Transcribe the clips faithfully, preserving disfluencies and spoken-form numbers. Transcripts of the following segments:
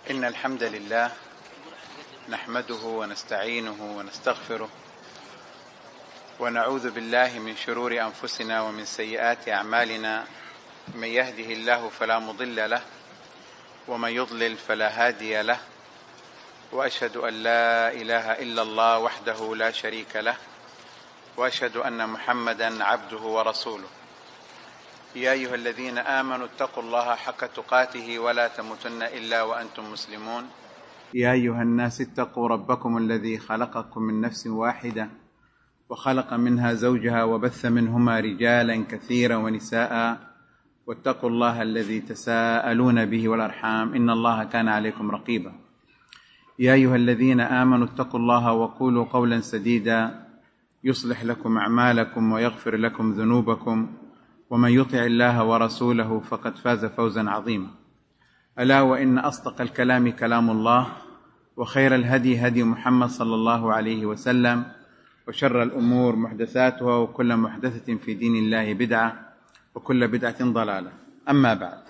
إن الحمد لله نحمده ونستعينه ونستغفره ونعوذ بالله من شرور أنفسنا ومن سيئات أعمالنا. من يهده الله فلا مضل له ومن يضلل فلا هادي له، وأشهد أن لا إله إلا الله وحده لا شريك له، وأشهد أن محمدا عبده ورسوله. يا أيها الذين آمنوا اتقوا الله حق تقاته ولا تموتن إلا وأنتم مسلمون. يا أيها الناس اتقوا ربكم الذي خلقكم من نفس واحدة وخلق منها زوجها وبث منهما رجالا كثيرا ونساء، واتقوا الله الذي تساءلون به والأرحام إن الله كان عليكم رقيبا. يا أيها الذين آمنوا اتقوا الله وقولوا قولا سديدا يصلح لكم أعمالكم ويغفر لكم ذنوبكم، ومن يطع الله ورسوله فقد فاز فوزا عظيما. ألا وإن أصدق الكلام كلام الله، وخير الهدي هدي محمد صلى الله عليه وسلم، وشر الأمور محدثاتها، وكل محدثة في دين الله بدعة، وكل بدعة ضلالة. أما بعد،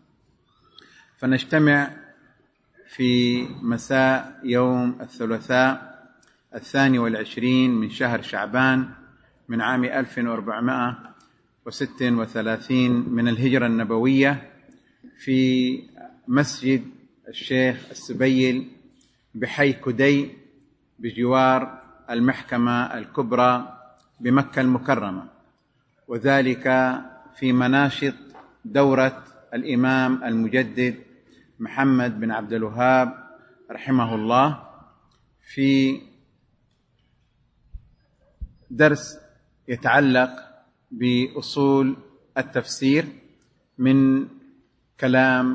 فنجتمع في مساء يوم الثلاثاء الثاني والعشرين من شهر شعبان من عام ألف وأربعمائة وستة وثلاثين من الهجرة النبوية في مسجد الشيخ السبيل بحي كدي بجوار المحكمة الكبرى بمكة المكرمة، وذلك في مناشط دورة الإمام المجدد محمد بن عبد الوهاب رحمه الله، في درس يتعلق بأصول التفسير من كلام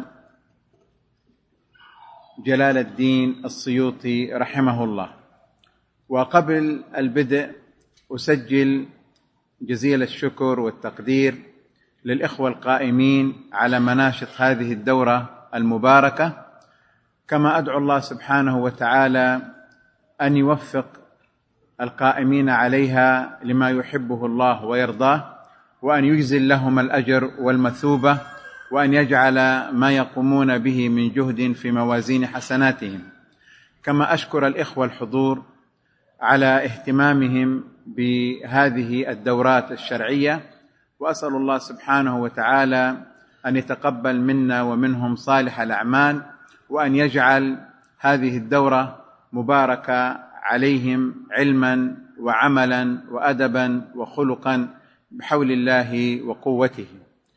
جلال الدين السيوطي رحمه الله. وقبل البدء أسجل جزيل الشكر والتقدير للإخوة القائمين على مناشط هذه الدورة المباركة، كما أدعو الله سبحانه وتعالى أن يوفق القائمين عليها لما يحبه الله ويرضاه، وأن يجزل لهم الأجر والمثوبة، وأن يجعل ما يقومون به من جهد في موازين حسناتهم. كما أشكر الإخوة الحضور على اهتمامهم بهذه الدورات الشرعية، وأسأل الله سبحانه وتعالى أن يتقبل منا ومنهم صالح الأعمال، وأن يجعل هذه الدورة مباركة عليهم علما وعملا وأدبا وخلقا بحول الله وقوته.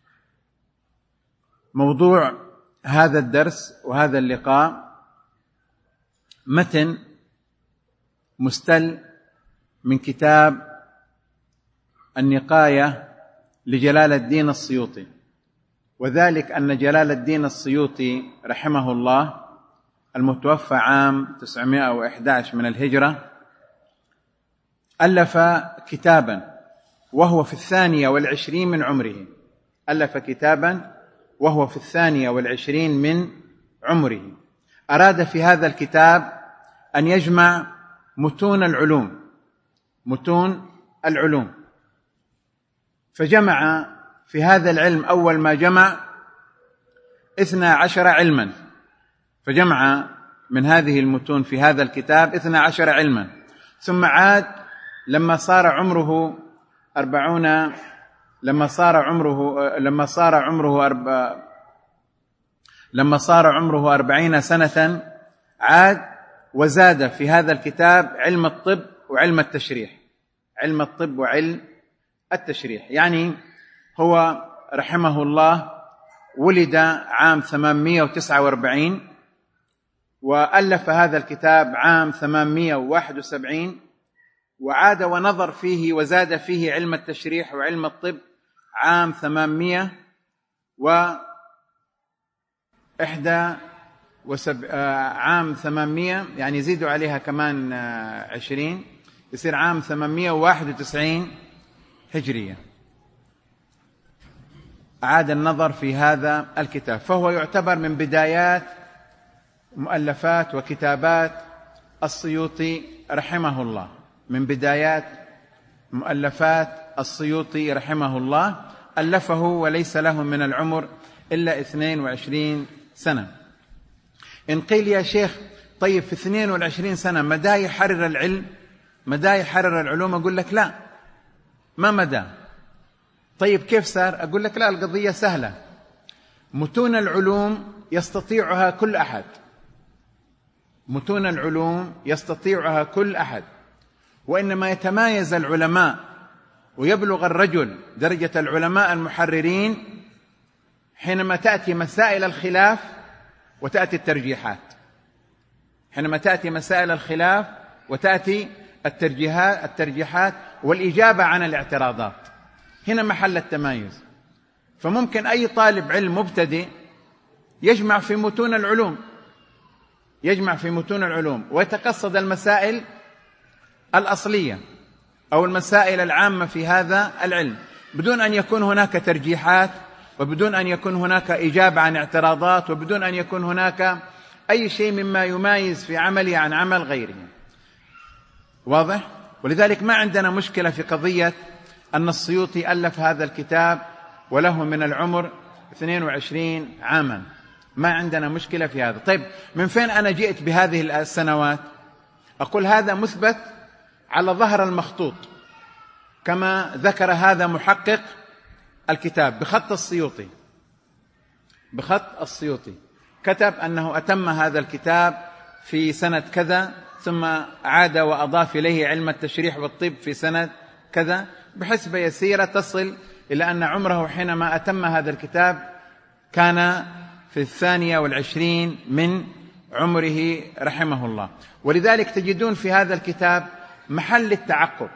موضوع هذا الدرس وهذا اللقاء متن مستل من كتاب النقاية لجلال الدين السيوطي، وذلك أن جلال الدين السيوطي رحمه الله المتوفى عام تسعمائة وأحد عشر من الهجرة ألف كتابا وهو في الثانية والعشرين من عمره ألف كتابا وهو في الثانية والعشرين من عمره. أراد في هذا الكتاب أن يجمع متون العلوم متون العلوم فجمع في هذا العلم أول ما جمع اثنا عشر علما، فجمع من هذه المتون في هذا الكتاب اثنا عشر علما، ثم عاد لما صار عمره أربعون لما صار عمره لما صار عمره أرب... لما صار عمره أربعين سنة عاد وزاد في هذا الكتاب علم الطب وعلم التشريح علم الطب وعلم التشريح يعني هو رحمه الله ولد عام ثمانمائة وتسعة وأربعين، وألف هذا الكتاب عام ثمانمائة وواحد وسبعين، وعاد ونظر فيه وزاد فيه علم التشريح وعلم الطب عام ثمانمائة وإحدى وسب... عام ثمانمائة، يعني يزيدوا عليها كمان عشرين، يصير عام ثمانمائة وواحد وتسعين هجرية. أعاد النظر في هذا الكتاب، فهو يعتبر من بدايات مؤلفات وكتابات السيوطي رحمه الله من بدايات مؤلفات السيوطي رحمه الله، ألفه وليس له من العمر إلا اثنين وعشرين سنة. إن قيل يا شيخ طيب في اثنين وعشرين سنة مدى يحرر العلم، مدى يحرر العلوم، أقول لك لا، ما مدى. طيب كيف صار؟ أقول لك لا، القضية سهلة. متون العلوم يستطيعها كل أحد، متون العلوم يستطيعها كل أحد، وإنما يتمايز العلماء ويبلغ الرجل درجة العلماء المحررين حينما تأتي مسائل الخلاف وتأتي الترجيحات، حينما تأتي مسائل الخلاف وتأتي الترجيحات الترجيحات والإجابة عن الاعتراضات، هنا محل التمايز. فممكن أي طالب علم مبتدئ يجمع في متون العلوم يجمع في متون العلوم ويتقصد المسائل الأصلية أو المسائل العامة في هذا العلم بدون أن يكون هناك ترجيحات، وبدون أن يكون هناك إجابة عن اعتراضات، وبدون أن يكون هناك أي شيء مما يمايز في عمله عن عمل غيره. واضح؟ ولذلك ما عندنا مشكلة في قضية أن السيوطي ألف هذا الكتاب وله من العمر اثنين وعشرين عاما، ما عندنا مشكلة في هذا. طيب من فين أنا جئت بهذه السنوات؟ أقول هذا مثبت على ظهر المخطوط كما ذكر هذا محقق الكتاب بخط السيوطي، بخط السيوطي كتب أنه أتم هذا الكتاب في سنة كذا، ثم عاد وأضاف إليه علم التشريح والطب في سنة كذا، بحسبة يسيرة تصل إلى أن عمره حينما أتم هذا الكتاب كان في الثانية والعشرين من عمره رحمه الله. ولذلك تجدون في هذا الكتاب محل التعقب،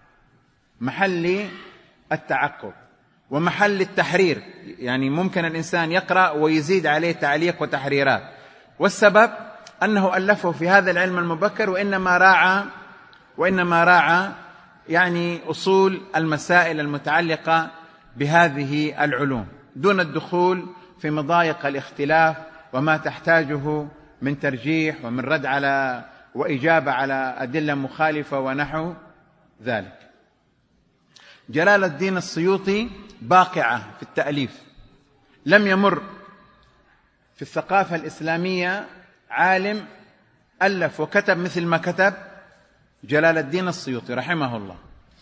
محل التعقب ومحل التحرير، يعني ممكن الإنسان يقرأ ويزيد عليه تعليق وتحريرات. والسبب أنه ألفه في هذا العلم المبكر، وإنما راعى وإنما راعى يعني أصول المسائل المتعلقة بهذه العلوم دون الدخول في مضايق الاختلاف وما تحتاجه من ترجيح ومن رد على وإجابة على أدلة مخالفة ونحو ذلك. جلال الدين السيوطي باقعة في التأليف، لم يمر في الثقافة الإسلامية عالم ألف وكتب مثل ما كتب جلال الدين السيوطي رحمه الله،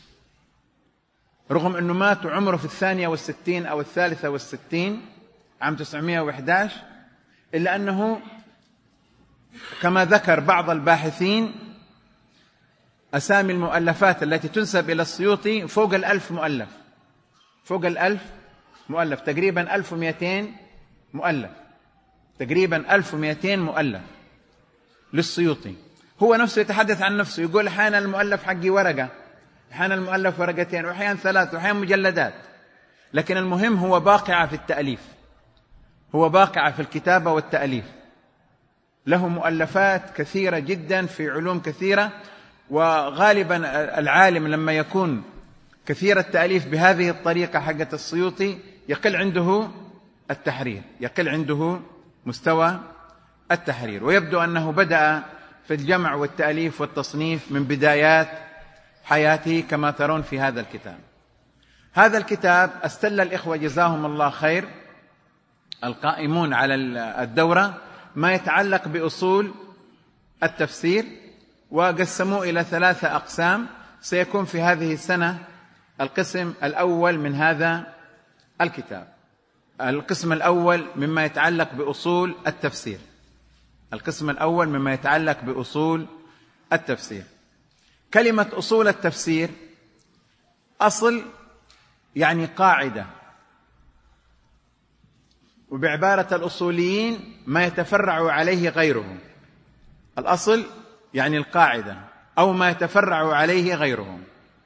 رغم أنه مات عمره في الثانية والستين أو الثالثة والستين عام تسعمائة وأحد عشر، إلا أنه كما ذكر بعض الباحثين أسامي المؤلفات التي تنسب إلى السيوطي فوق الألف مؤلف، فوق الألف مؤلف، تقريبا ألف ومئتين مؤلف، تقريبا ألف ومئتين مؤلف للسيوطي. هو نفسه يتحدث عن نفسه، يقول أحيانا المؤلف حقي ورقة، أحيانا المؤلف ورقتين، وأحيانا ثلاث، وأحيانا مجلدات، لكن المهم هو باقع في التأليف، هو باقع في الكتابة والتأليف، له مؤلفات كثيرة جدا في علوم كثيرة. وغالبا العالم لما يكون كثير التأليف بهذه الطريقة حقة السيوطي يقل عنده التحرير، يقل عنده مستوى التحرير، ويبدو أنه بدأ في الجمع والتأليف والتصنيف من بدايات حياته كما ترون في هذا الكتاب. هذا الكتاب استل الإخوة جزاهم الله خير القائمون على الدورة ما يتعلق بأصول التفسير، وقسموه إلى ثلاثة أقسام. سيكون في هذه السنة القسم الأول من هذا الكتاب، القسم الأول مما يتعلق بأصول التفسير، القسم الأول مما يتعلق بأصول التفسير. كلمة أصول التفسير أصل يعني قاعدة، وبعبارة الأصوليين ما يتفرع عليه غيره. الأصل يعني القاعدة أو ما يتفرع عليه غيره،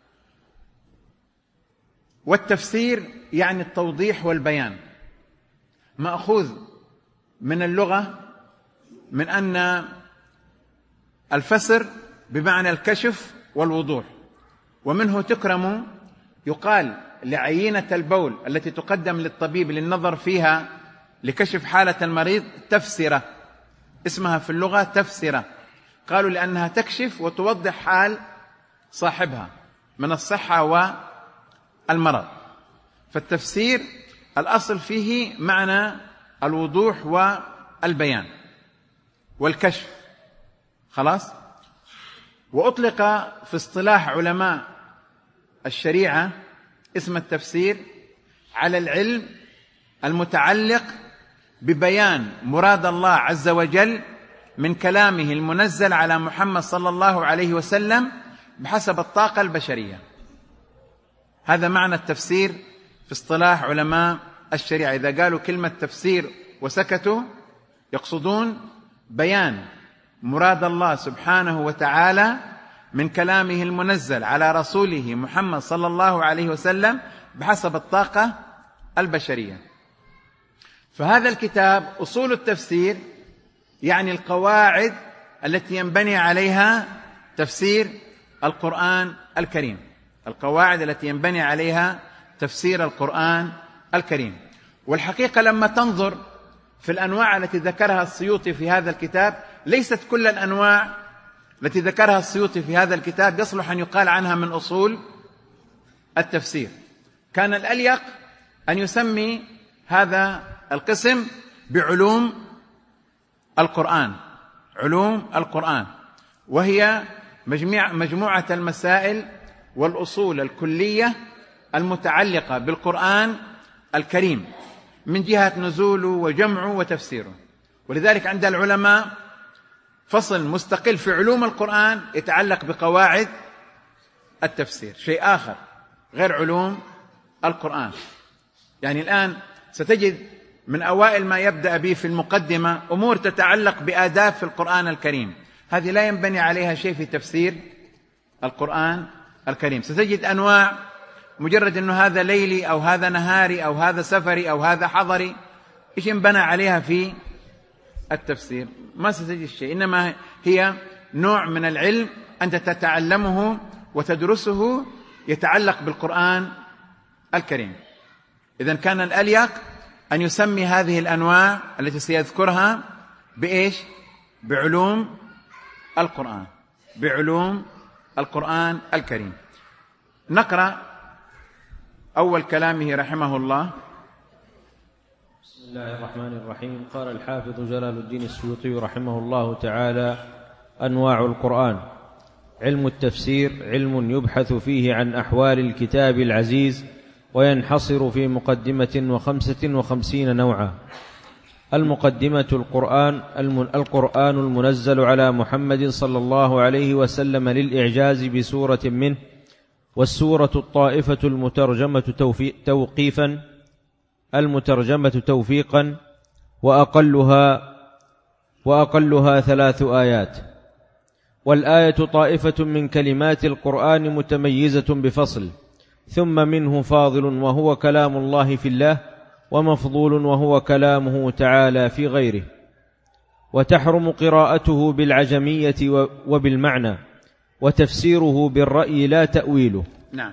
والتفسير يعني التوضيح والبيان، مأخوذ من اللغة من أن الفسر بمعنى الكشف والوضوح، ومنه تكرم يقال لعينة البول التي تقدم للطبيب للنظر فيها لكشف حالة المريض تفسرة، اسمها في اللغة تفسرة، قالوا لأنها تكشف وتوضح حال صاحبها من الصحة والمرض. فالتفسير الأصل فيه معنى الوضوح والبيان. والكشف. خلاص. وأطلق في اصطلاح علماء الشريعة اسم التفسير على العلم المتعلق ببيان مراد الله عز وجل من كلامه المنزل على محمد صلى الله عليه وسلم بحسب الطاقة البشرية. هذا معنى التفسير في اصطلاح علماء الشريعة. إذا قالوا كلمة تفسير وسكتوا يقصدون بيان مراد الله سبحانه وتعالى من كلامه المنزل على رسوله محمد صلى الله عليه وسلم بحسب الطاقة البشرية. فهذا الكتاب أصول التفسير يعني القواعد التي ينبني عليها تفسير القرآن الكريم، القواعد التي ينبني عليها تفسير القرآن الكريم. والحقيقة لما تنظر في الأنواع التي ذكرها السيوطي في هذا الكتاب، ليست كل الأنواع التي ذكرها السيوطي في هذا الكتاب يصلح أن يقال عنها من أصول التفسير. كان الأليق أن يسمي هذا القسم بعلوم القرآن، علوم القرآن، وهي مجموعة المسائل والأصول الكلية المتعلقة بالقرآن الكريم من جهة نزوله وجمعه وتفسيره. ولذلك عند العلماء فصل مستقل في علوم القرآن يتعلق بقواعد التفسير، شيء آخر غير علوم القرآن. يعني الآن ستجد من أوائل ما يبدأ به في المقدمة أمور تتعلق بآداب في القرآن الكريم، هذه لا ينبني عليها شيء في تفسير القرآن الكريم. ستجد أنواع مجرد أنه هذا ليلي أو هذا نهاري أو هذا سفري أو هذا حضري، إيش ينبنى عليها في التفسير؟ ما ستجد شيء، إنما هي نوع من العلم أنت تتعلمه وتدرسه يتعلق بالقرآن الكريم. إذن كان الأليق أن يسمي هذه الأنواع التي سيذكرها بإيش؟ بعلوم القرآن، بعلوم القرآن الكريم. نقرأ أول كلامه رحمه الله. بسم الله الرحمن الرحيم. قال الحافظ جلال الدين السيوطي رحمه الله تعالى: أنواع القرآن. علم التفسير علم يبحث فيه عن أحوال الكتاب العزيز، وينحصر في مقدمة وخمسة وخمسين نوعا. المقدمة القرآن القرآن المنزل على محمد صلى الله عليه وسلم للإعجاز بسورة منه، والسورة الطائفة المترجمة توقيفا المترجمة توفيقا، وأقلها وأقلها ثلاث آيات. والآية طائفة من كلمات القرآن متميزة بفصل، ثم منه فاضل وهو كلام الله في الله، ومفضول وهو كلامه تعالى في غيره. وتحرم قراءته بالعجمية وبالمعنى، وتفسيره بالرأي لا تأويله. نعم.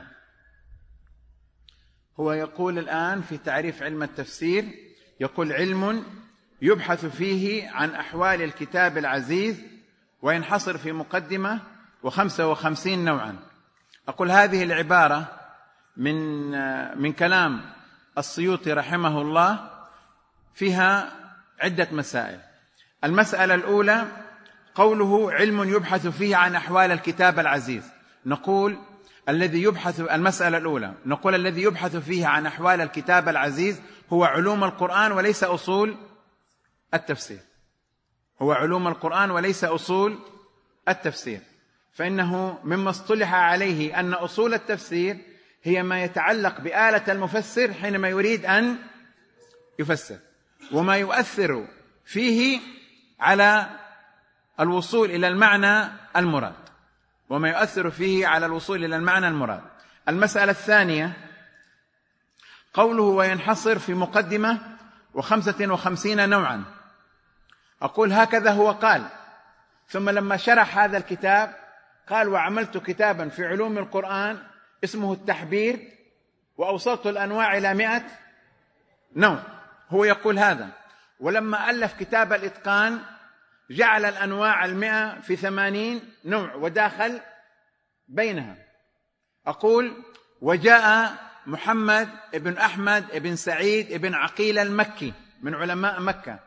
هو يقول الآن في تعريف علم التفسير، يقول: علم يبحث فيه عن أحوال الكتاب العزيز، وينحصر في مقدمة وخمسة وخمسين نوعا. أقول هذه العبارة من من كلام السيوطي رحمه الله فيها عدة مسائل. المسألة الأولى قوله: علم يبحث فيه عن أحوال الكتاب العزيز. نقول الذي يبحث المسألة الأولى نقول الذي يبحث فيه عن أحوال الكتاب العزيز هو علوم القرآن وليس أصول التفسير، هو علوم القرآن وليس أصول التفسير. فإنه مما اصطلح عليه أن أصول التفسير هي ما يتعلق بآلة المفسر حينما يريد أن يفسر، وما يؤثر فيه على الوصول إلى المعنى المراد، وما يؤثر فيه على الوصول إلى المعنى المراد. المسألة الثانية قوله: وينحصر في مقدمة وخمسة وخمسين نوعا. أقول هكذا هو قال، ثم لما شرح هذا الكتاب قال: وعملت كتابا في علوم القرآن اسمه التحبير، وأوصلت الأنواع إلى مئة نوع. هو يقول هذا. ولما ألف كتاب الإتقان جعل الأنواع المئة في ثمانين نوع وداخل بينها. أقول: وجاء محمد ابن أحمد ابن سعيد ابن عقيل المكي من علماء مكة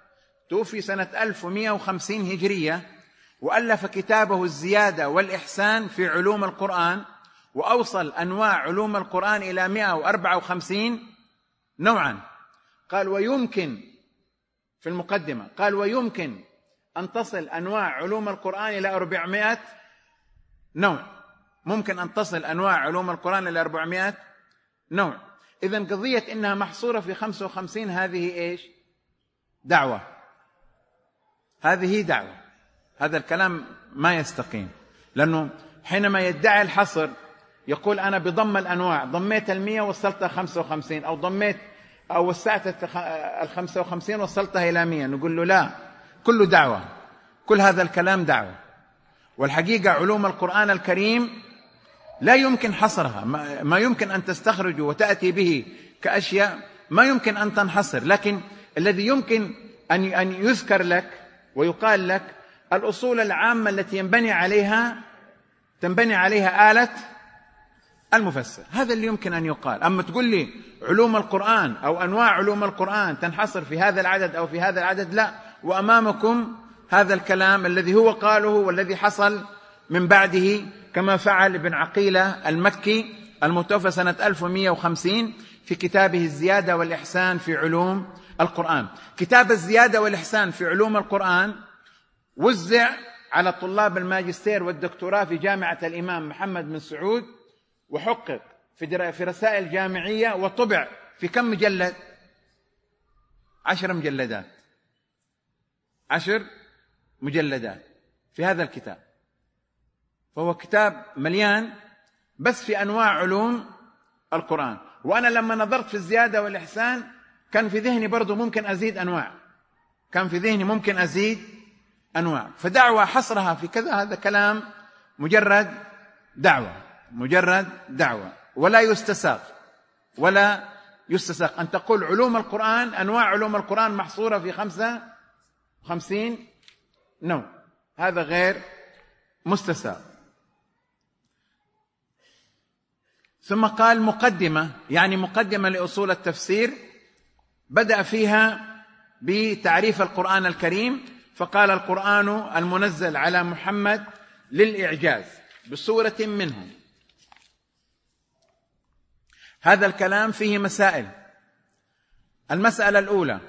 توفي سنة ألف ومئة وخمسين هجرية، وألف كتابه الزيادة والإحسان في علوم القرآن، وأوصل أنواع علوم القرآن إلى مئة وأربعة وخمسين نوعا. قال ويمكن في المقدمة، قال ويمكن أن تصل أنواع علوم القرآن إلى أربعمائة نوع، ممكن أن تصل أنواع علوم القرآن إلى أربعمائة نوع. إذن قضية إنها محصورة في خمسة وخمسين هذه إيش؟ دعوة، هذه دعوة. هذا الكلام ما يستقيم، لأنه حينما يدعي الحصر يقول أنا بضم الأنواع، ضميت المية وصلتها خمسة وخمسين، أو ضميت أو وسعت الخمسة وخمسين وصلتها إلى مية. نقول له لا، كله دعوة، كل هذا الكلام دعوة. والحقيقة علوم القرآن الكريم لا يمكن حصرها، ما يمكن أن تستخرج وتأتي به كأشياء ما يمكن أن تنحصر، لكن الذي يمكن أن يذكر لك ويقال لك الأصول العامة التي ينبني عليها تنبني عليها آلة المفسر، هذا اللي يمكن أن يقال. أما تقول لي علوم القرآن أو أنواع علوم القرآن تنحصر في هذا العدد أو في هذا العدد، لا. وأمامكم هذا الكلام الذي هو قاله والذي حصل من بعده، كما فعل ابن عقيلة المكي المتوفى سنة ألف ومئة وخمسين في كتابه الزيادة والإحسان في علوم القرآن. كتاب الزيادة والإحسان في علوم القرآن وزع على طلاب الماجستير والدكتوراه في جامعة الإمام محمد بن سعود، وحقق في في رسائل جامعية، وطبع في كم مجلد؟ عشر مجلدات، عشر مجلدات في هذا الكتاب. فهو كتاب مليان بس في أنواع علوم القرآن. وأنا لما نظرت في الزيادة والإحسان كان في ذهني برضو ممكن أزيد أنواع، كان في ذهني ممكن أزيد أنواع. فدعوة حصرها في كذا، هذا كلام مجرد دعوة، مجرد دعوة، ولا يستساغ ولا يستساغ أن تقول علوم القرآن، أنواع علوم القرآن محصورة في خمسة وخمسين نوع، هذا غير مستساغ. ثم قال مقدمة، يعني مقدمة لأصول التفسير، بدأ فيها بتعريف القرآن الكريم، فقال القرآن المنزل على محمد للإعجاز بصورة منه. هذا الكلام فيه مسائل. المسألة الأولى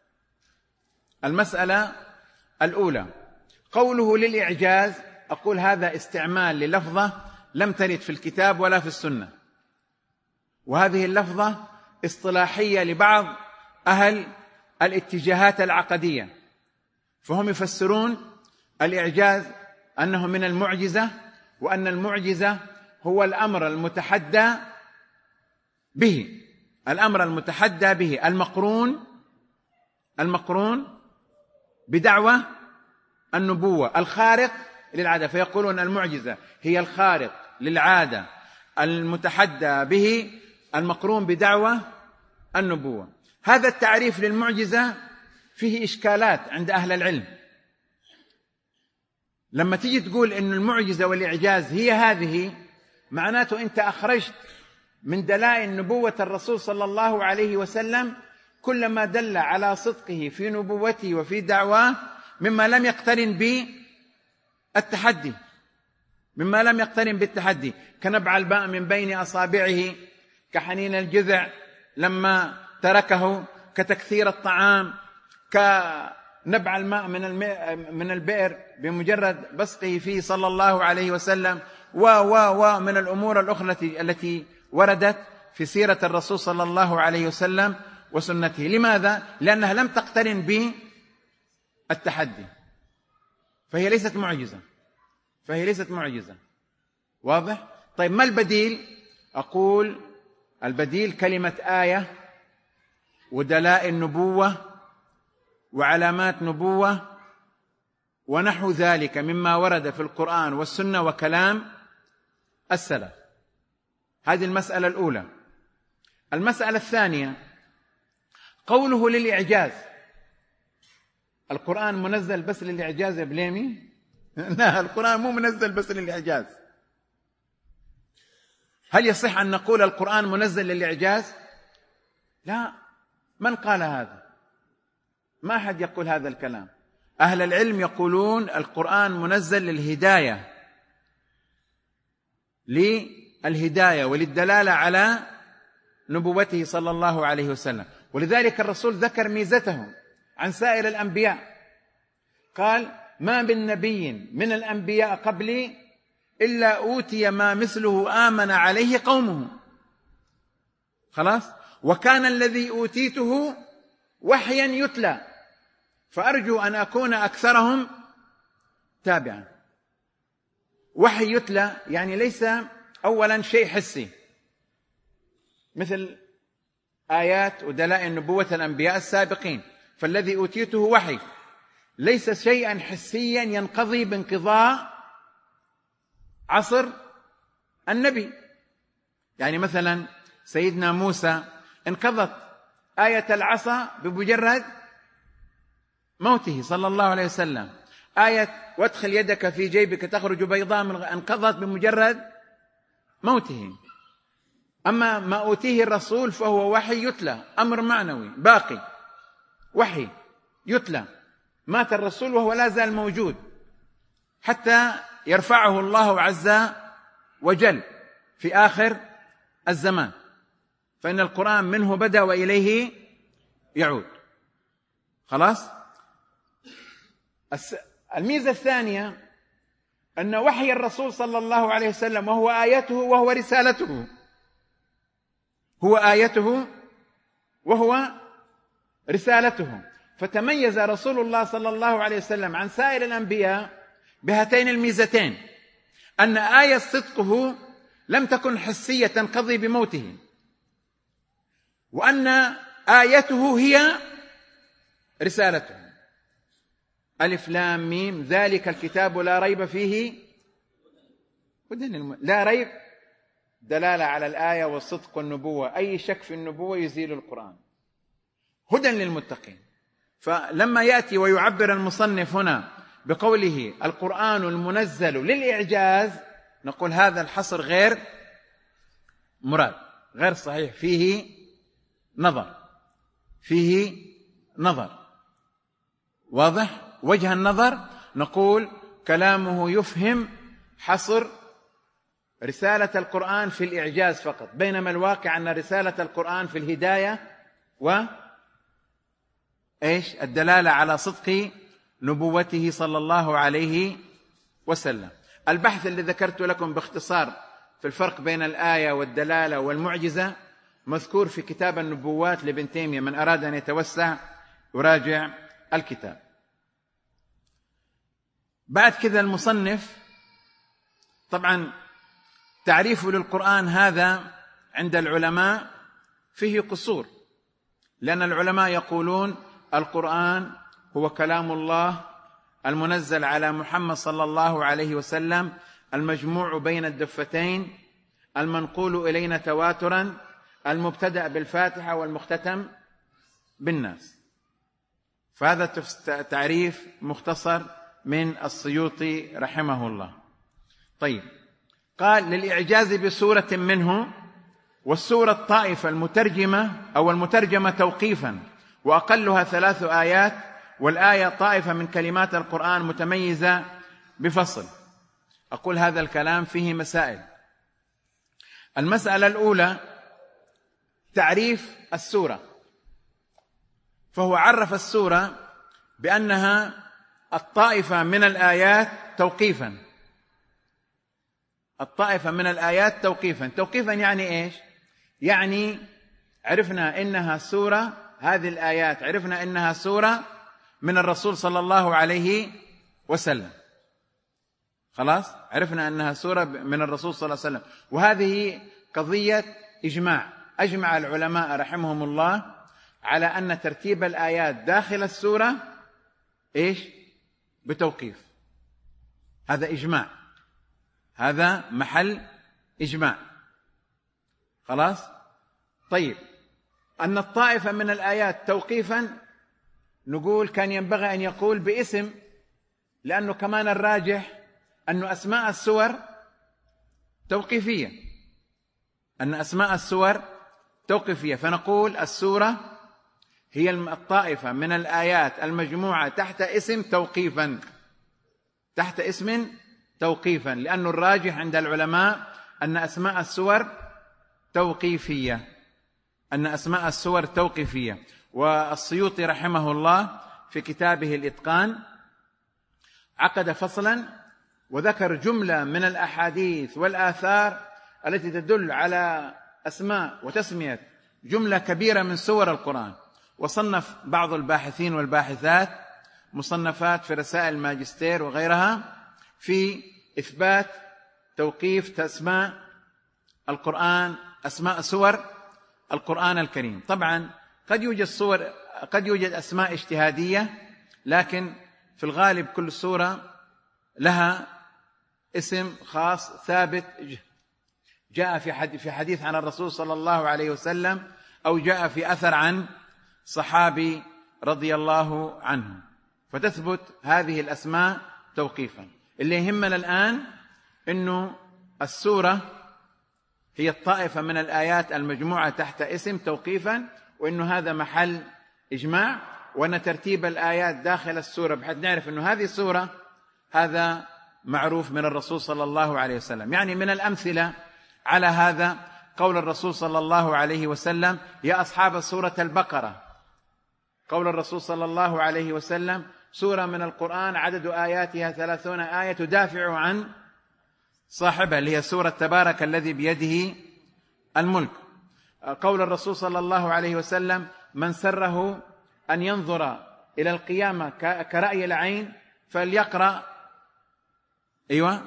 المسألة الأولى قوله للإعجاز، أقول هذا استعمال للفظة لم ترد في الكتاب ولا في السنة، وهذه اللفظة اصطلاحية لبعض أهل الاتجاهات العقدية، فهم يفسرون الإعجاز أنه من المعجزة، وأن المعجزة هو الأمر المتحدى به، الأمر المتحدى به المقرون المقرون بدعوة النبوة، الخارق للعادة. فيقولون المعجزة هي الخارق للعادة المتحدى به المقرون بدعوة النبوة. هذا التعريف للمعجزة فيه إشكالات عند أهل العلم. لما تيجي تقول إن المعجزة والإعجاز هي هذه، معناته أنت أخرجت من دلائل نبوة الرسول صلى الله عليه وسلم كل ما دل على صدقه في نبوته وفي دعواه مما لم يقترن بالتحدي، مما لم يقترن بالتحدي، كنبع الماء من بين أصابعه، كحنين الجذع لما تركه، كتكثير الطعام، كنبع الماء من من البئر بمجرد بصقه فيه صلى الله عليه وسلم، و و و من الأمور الأخرى التي وردت في سيرة الرسول صلى الله عليه وسلم وسنته. لماذا؟ لأنها لم تقترن بالتحدي، فهي ليست معجزة، فهي ليست معجزة. واضح؟ طيب ما البديل؟ أقول البديل كلمة آية ودلائل نبوة وعلامات نبوة ونحو ذلك مما ورد في القرآن والسنة وكلام السلف. هذه المسألة الأولى. المسألة الثانية قوله للإعجاز، القرآن منزل بس للإعجاز يا بليمي؟ لا، القرآن مو منزل بس للإعجاز. هل يصح أن نقول القرآن منزل للإعجاز؟ لا، من قال هذا؟ ما أحد يقول هذا الكلام. أهل العلم يقولون القرآن منزل للهداية، للهداية وللدلالة على نبوته صلى الله عليه وسلم. ولذلك الرسول ذكر ميزته عن سائر الأنبياء، قال: ما من نبي من الأنبياء قبلي إلا أوتي ما مثله آمن عليه قومه. خلاص. وكان الذي أوتيته وحيا يتلى، فأرجو أن أكون أكثرهم تابعا. وحي يتلى يعني ليس أولا شيء حسي مثل آيات ودلائل نبوة الأنبياء السابقين، فالذي أوتيته وحي ليس شيئا حسيا ينقضي بانقضاء عصر النبي. يعني مثلا سيدنا موسى انقضت آية العصا بمجرد موته صلى الله عليه وسلم، آية وادخل يدك في جيبك تخرج بيضاء من انقضت بمجرد موته. أما ما أوتيه الرسول فهو وحي يتلى، أمر معنوي باقي، وحي يتلى. مات الرسول وهو لا زال موجود حتى يرفعه الله عز وجل في آخر الزمان، فإن القرآن منه بدأ وإليه يعود. خلاص. الميزة الثانية أن وحي الرسول صلى الله عليه وسلم وهو آيته وهو رسالته، هو آيته وهو رسالته. فتميز رسول الله صلى الله عليه وسلم عن سائر الأنبياء بهاتين الميزتين: أن آية صدقه لم تكن حسية تنقضي بموته، وأن آيته هي رسالته. ألف لام ميم ذلك الكتاب لا ريب فيه هدى للم... لا ريب دلالة على الآية والصدق والنبوة، أي شك في النبوة يزيل القرآن. هدى للمتقين. فلما يأتي ويعبر المصنف هنا بقوله القرآن المنزل للإعجاز، نقول هذا الحصر غير مراد، غير صحيح، فيه نظر، فيه نظر. واضح؟ وجه النظر نقول كلامه يفهم حصر رسالة القرآن في الإعجاز فقط، بينما الواقع أن رسالة القرآن في الهداية و إيش الدلالة على صدق نبوته صلى الله عليه وسلم. البحث اللي ذكرت لكم باختصار في الفرق بين الآية والدلالة والمعجزة مذكور في كتاب النبوات لابن تيمية، من أراد أن يتوسع يراجع الكتاب. بعد كذا المصنف طبعا تعريفه للقرآن هذا عند العلماء فيه قصور، لأن العلماء يقولون القرآن هو كلام الله المنزل على محمد صلى الله عليه وسلم، المجموع بين الدفتين، المنقول إلينا تواترا، المبتدأ بالفاتحة والمختتم بالناس. فهذا تعريف مختصر من السيوطي رحمه الله. طيب، قال للإعجاز بسورة منه، والسورة الطائفة المترجمة أو المترجمة توقيفا، وأقلها ثلاث آيات، والآية طائفة من كلمات القرآن متميزة بفصل. أقول هذا الكلام فيه مسائل. المسألة الأولى تعريف السورة، فهو عرف السورة بأنها الطائفة من الآيات توقيفا، الطائفة من الآيات توقيفا. توقيفا يعني إيش؟ يعني عرفنا إنها سورة، هذه الآيات عرفنا إنها سورة من الرسول صلى الله عليه وسلم. خلاص، عرفنا أنها سورة من الرسول صلى الله عليه وسلم، وهذه قضية إجماع. أجمع العلماء رحمهم الله على أن ترتيب الآيات داخل السورة إيش؟ بتوقيف. هذا إجماع، هذا محل إجماع. خلاص. طيب، أن الطائفة من الآيات توقيفا نقول كان ينبغي أن يقول باسم، لأنه كمان الراجح أن أسماء السور توقيفية، أن أسماء السور توقيفية، فنقول السورة هي الطائفة من الآيات المجموعة تحت اسم توقيفا، تحت اسم توقيفا، لأن الراجح عند العلماء أن أسماء السور توقيفية، أن أسماء السور توقيفية. والسيوطي رحمه الله في كتابه الإتقان عقد فصلا وذكر جملة من الأحاديث والآثار التي تدل على أسماء وتسمية جملة كبيرة من سور القرآن. وصنف بعض الباحثين والباحثات مصنفات في رسائل الماجستير وغيرها في إثبات توقيف أسماء القرآن، أسماء سور القرآن الكريم. طبعا قد يوجد صور، قد يوجد أسماء اجتهادية، لكن في الغالب كل سورة لها اسم خاص ثابت جاء في حديث عن الرسول صلى الله عليه وسلم أو جاء في أثر عن صحابي رضي الله عنه، فتثبت هذه الأسماء توقيفا. اللي يهمنا الآن أنه السورة هي الطائفة من الآيات المجموعة تحت اسم توقيفا، وأنه هذا محل إجماع، وأن ترتيب الآيات داخل السورة بحيث نعرف أنه هذه السورة هذا معروف من الرسول صلى الله عليه وسلم. يعني من الأمثلة على هذا قول الرسول صلى الله عليه وسلم: يا أصحاب سورة البقرة. قول الرسول صلى الله عليه وسلم: سورة من القرآن عدد آياتها ثلاثون آية تدافع عن صاحبها، اللي هي سورة تبارك الذي بيده الملك. قول الرسول صلى الله عليه وسلم: من سره أن ينظر إلى القيامة كرأي العين فليقرأ أيوة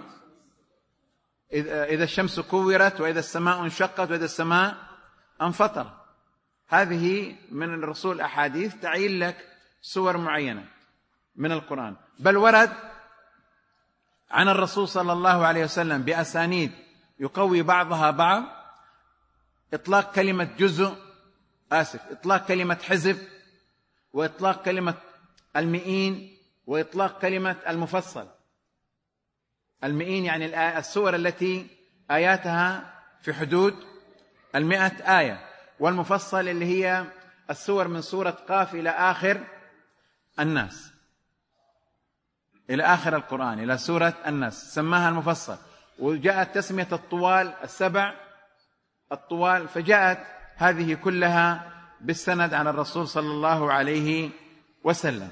إذا الشمس كورت وإذا السماء انشقت وإذا السماء انفطرت. هذه من الرسول أحاديث تعين لك سور معينة من القرآن، بل ورد عن الرسول صلى الله عليه وسلم بأسانيد يقوي بعضها بعض إطلاق كلمة جزء آسف إطلاق كلمة حزب، وإطلاق كلمة المئين، وإطلاق كلمة المفصل. المئين يعني السور التي آياتها في حدود المئة آية، والمفصل اللي هي السور من سورة قاف إلى آخر الناس، إلى آخر القرآن، إلى سورة الناس سماها المفصل. وجاءت تسمية الطوال السبع الطوال، فجاءت هذه كلها بالسند عن الرسول صلى الله عليه وسلم.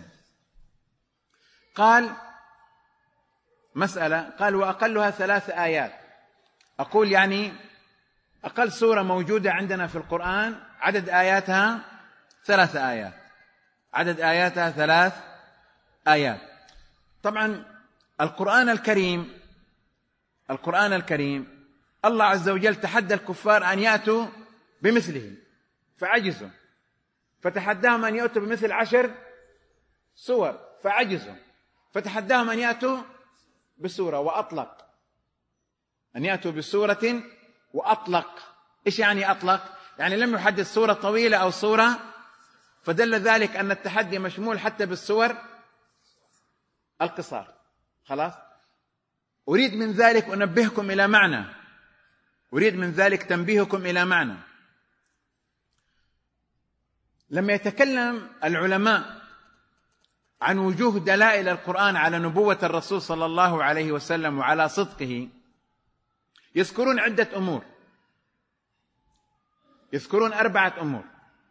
قال مسألة، قال وأقلها ثلاث آيات. أقول يعني أقل سورة موجودة عندنا في القرآن عدد آياتها ثلاث آيات، عدد آياتها ثلاث آيات. طبعا القرآن الكريم القرآن الكريم الله عز وجل تحدى الكفار أن يأتوا بمثله فعجزوا، فتحداهم أن يأتوا بمثل عشر سور فعجزوا، فتحداهم أن يأتوا بسورة وأطلق، أن يأتوا بسورة وأطلق. إيش يعني أطلق؟ يعني لم يحدد سورة طويلة أو سورة، فدل ذلك أن التحدي مشمول حتى بالسور القصار. خلاص، أريد من ذلك أنبهكم إلى معنى، أريد من ذلك تنبيهكم إلى معنى. لما يتكلم العلماء عن وجوه دلائل القرآن على نبوة الرسول صلى الله عليه وسلم وعلى صدقه، يذكرون عدة أمور، يذكرون أربعة أمور.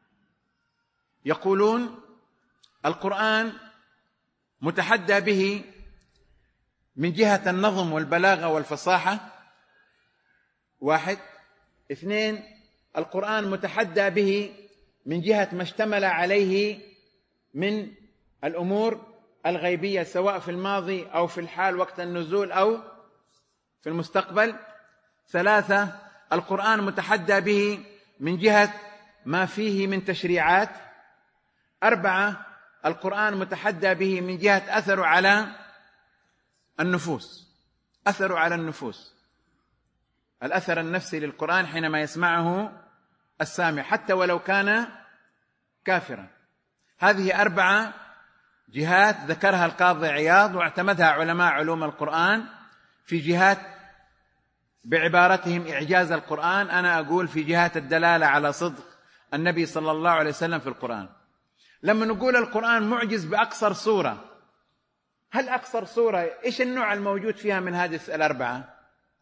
يقولون القرآن متحدى به من جهة النظم والبلاغة والفصاحة، واحد. اثنين، القرآن متحدى به من جهة ما اشتمل عليه من الأمور الغيبية، سواء في الماضي أو في الحال وقت النزول أو في المستقبل. ثلاثة، القرآن متحدى به من جهة ما فيه من تشريعات. أربعة، القرآن متحدى به من جهة أثره على النفوس، أثره على النفوس، الأثر النفسي للقرآن حينما يسمعه السامع حتى ولو كان كافرا. هذه أربعة جهات ذكرها القاضي عياض واعتمدها علماء علوم القرآن في جهات بعبارتهم إعجاز القرآن، أنا أقول في جهات الدلالة على صدق النبي صلى الله عليه وسلم في القرآن. لما نقول القرآن معجز بأقصر صورة، هل أقصر صورة إيش النوع الموجود فيها من هذه الأربعة؟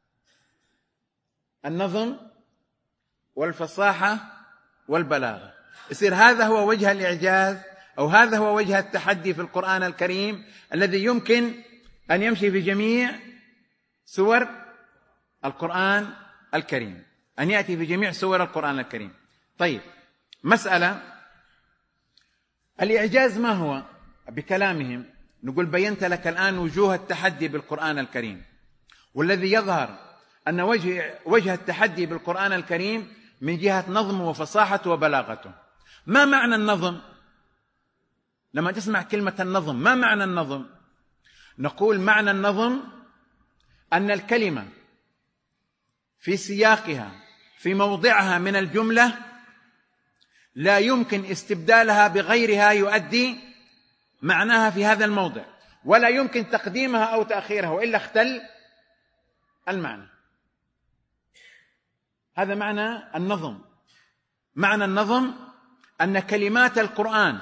النظم والفصاحة والبلاغة. يصير هذا هو وجه الإعجاز، أو هذا هو وجه التحدي في القرآن الكريم الذي يمكن أن يمشي في جميع سور القرآن الكريم، أن يأتي في جميع سور القرآن الكريم. طيب، مسألة الإعجاز ما هو؟ بكلامهم نقول بينت لك الآن وجوه التحدي بالقرآن الكريم، والذي يظهر أن وجه, وجه التحدي بالقرآن الكريم من جهة نظمه وفصاحته وبلاغته. ما معنى النظم؟ لما تسمع كلمة النظم، ما معنى النظم؟ نقول معنى النظم أن الكلمة في سياقها في موضعها من الجملة لا يمكن استبدالها بغيرها يؤدي معناها في هذا الموضع، ولا يمكن تقديمها أو تأخيرها وإلا اختل المعنى. هذا معنى النظم. معنى النظم أن كلمات القرآن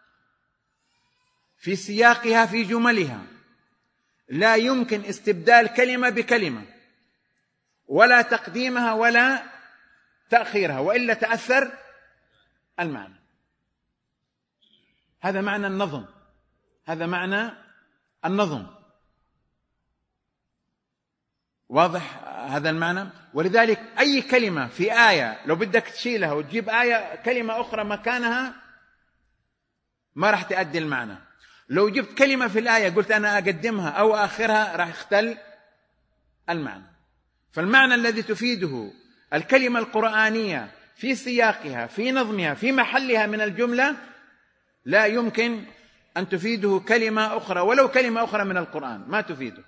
في سياقها في جملها لا يمكن استبدال كلمة بكلمة، ولا تقديمها ولا تأخيرها، وإلا تأثر المعنى. هذا معنى النظم، هذا معنى النظم. واضح هذا المعنى؟ ولذلك أي كلمة في آية لو بدك تشيلها وتجيب آية كلمة أخرى مكانها ما راح تؤدي المعنى. لو جبت كلمة في الآية قلت أنا أقدمها أو آخرها راح يختل المعنى. فالمعنى الذي تفيده الكلمة القرآنية في سياقها في نظمها في محلها من الجملة لا يمكن أن تفيده كلمة أخرى، ولو كلمة أخرى من القرآن ما تفيده.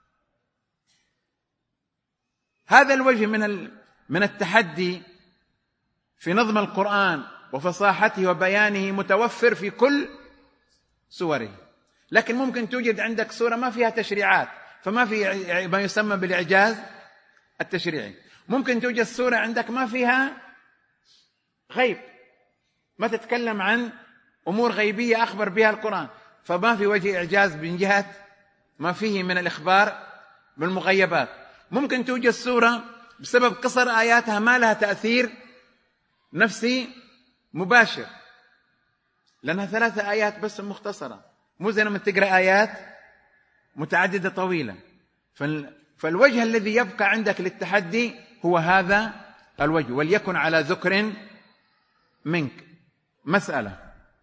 هذا الوجه من من التحدي في نظم القرآن وفصاحته وبيانه متوفر في كل سوره. لكن ممكن توجد عندك سورة ما فيها تشريعات، فما في ما يسمى بالإعجاز التشريعي. ممكن توجد سورة عندك ما فيها غيب، ما تتكلم عن أمور غيبية أخبر بها القرآن، فما في وجه إعجاز من جهة ما فيه من الإخبار بالمغيبات. ممكن توجد سورة بسبب قصر آياتها ما لها تأثير نفسي مباشر، لأنها ثلاثة آيات بس مختصرة، مو زي لما تقرأ آيات متعددة طويلة. فالوجه الذي يبقى عندك للتحدي هو هذا الوجه، وليكن على ذكر منك. مسألة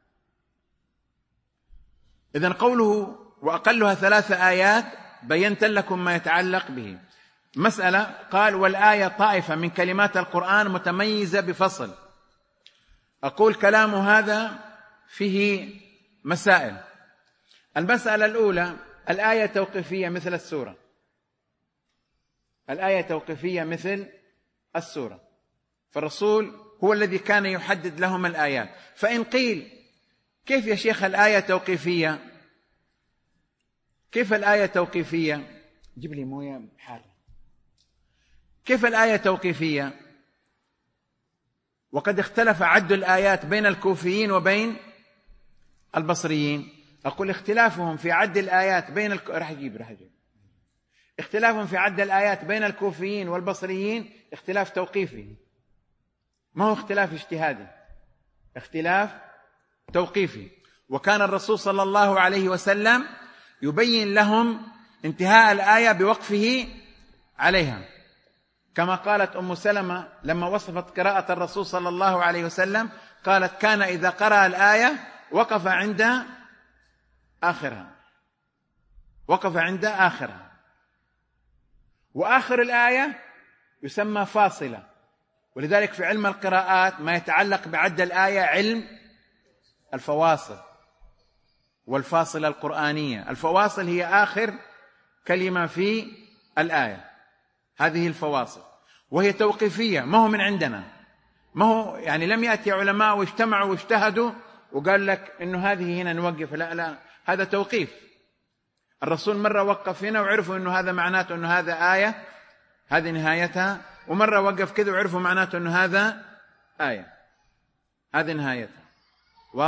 إذن قوله وأقلها ثلاثة آيات بينت لكم ما يتعلق به. مسألة قال والآية طائفة من كلمات القرآن متميزة بفصل. أقول كلام هذا فيه مسائل. المسألة الأولى الآية توقيفية مثل السورة، الآية توقيفية مثل السورة، فالرسول هو الذي كان يحدد لهم الآيات. فإن قيل كيف يا شيخ الآية توقيفية؟ كيف الآية توقيفية؟ جيب لي موية حارة. كيف الآية توقيفية وقد اختلف عد الآيات بين الكوفيين وبين البصريين؟ أقول اختلافهم في عد الآيات بين الك... راح أجيب راح أجيب اختلافهم في عد الآيات بين الكوفيين والبصريين اختلاف توقيفي، ما هو اختلاف اجتهادي، اختلاف توقيفي. وكان الرسول صلى الله عليه وسلم يبين لهم انتهاء الآية بوقفه عليها، كما قالت أم سلمة لما وصفت قراءة الرسول صلى الله عليه وسلم قالت كان إذا قرأ الآية وقف عند آخرها، وقف عند آخرها. وآخر الآية يسمى فاصلة، ولذلك في علم القراءات ما يتعلق بعد الآية علم الفواصل والفاصلة القرآنية. الفواصل هي آخر كلمة في الآية، هذه الفواصل، وهي توقيفية، ما هو من عندنا، ما هو يعني لم يأتي علماء واجتمعوا واجتهدوا وقال لك إنه هذه هنا نوقف، لا لا، هذا توقيف. الرسول مرة وقف هنا وعرفوا إنه هذا معناته إنه هذا آية هذه نهايتها، ومرة وقف كذا وعرفوا معناته إنه هذا آية هذه نهايتها. واضح؟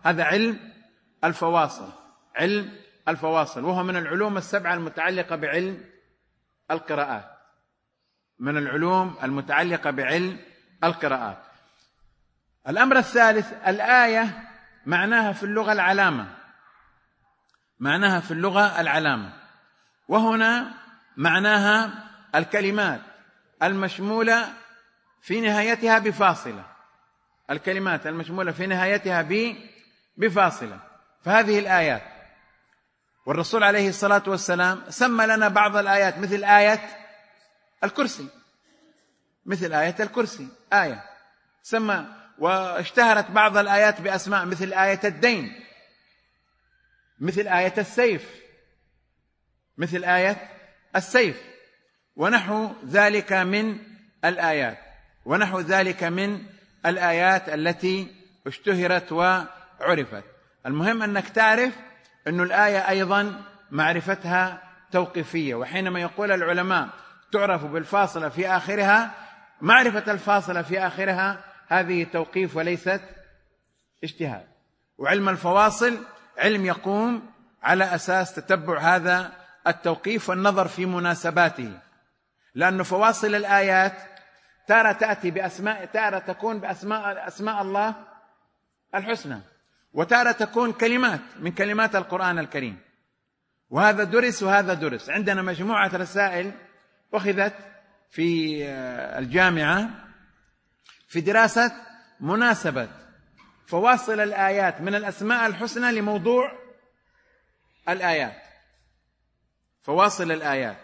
هذا علم الفواصل، علم الفواصل، وهو من العلوم السبعة المتعلقة بعلم القراءات، من العلوم المتعلقة بعلم القراءات. الأمر الثالث، الآية معناها في اللغة العلامة، معناها في اللغة العلامة، وهنا معناها الكلمات المشمولة في نهايتها بفاصلة، الكلمات المشمولة في نهايتها بفاصلة، فهذه الآيات. والرسول عليه الصلاة والسلام سمى لنا بعض الآيات، مثل آية الكرسي، مثل آية الكرسي آية سمى، واشتهرت بعض الآيات بأسماء، مثل آية الدين، مثل آية السيف، مثل آية السيف، ونحو ذلك من الآيات، ونحو ذلك من الآيات التي اشتهرت وعرفت. المهم أنك تعرف أن الآية أيضا معرفتها توقيفية، وحينما يقول العلماء تعرف بالفاصلة في آخرها، معرفة الفاصلة في آخرها هذه توقيف وليست اجتهاد. وعلم الفواصل علم يقوم على أساس تتبع هذا التوقيف والنظر في مناسباته، لأن فواصل الآيات تارة تأتي بأسماء، تارة تكون بأسماء أسماء الله الحسنى، وتارة تكون كلمات من كلمات القرآن الكريم، وهذا درس وهذا درس. عندنا مجموعة رسائل أخذت في الجامعة في دراسة مناسبة فواصل الآيات من الأسماء الحسنى لموضوع الآيات، فواصل الآيات،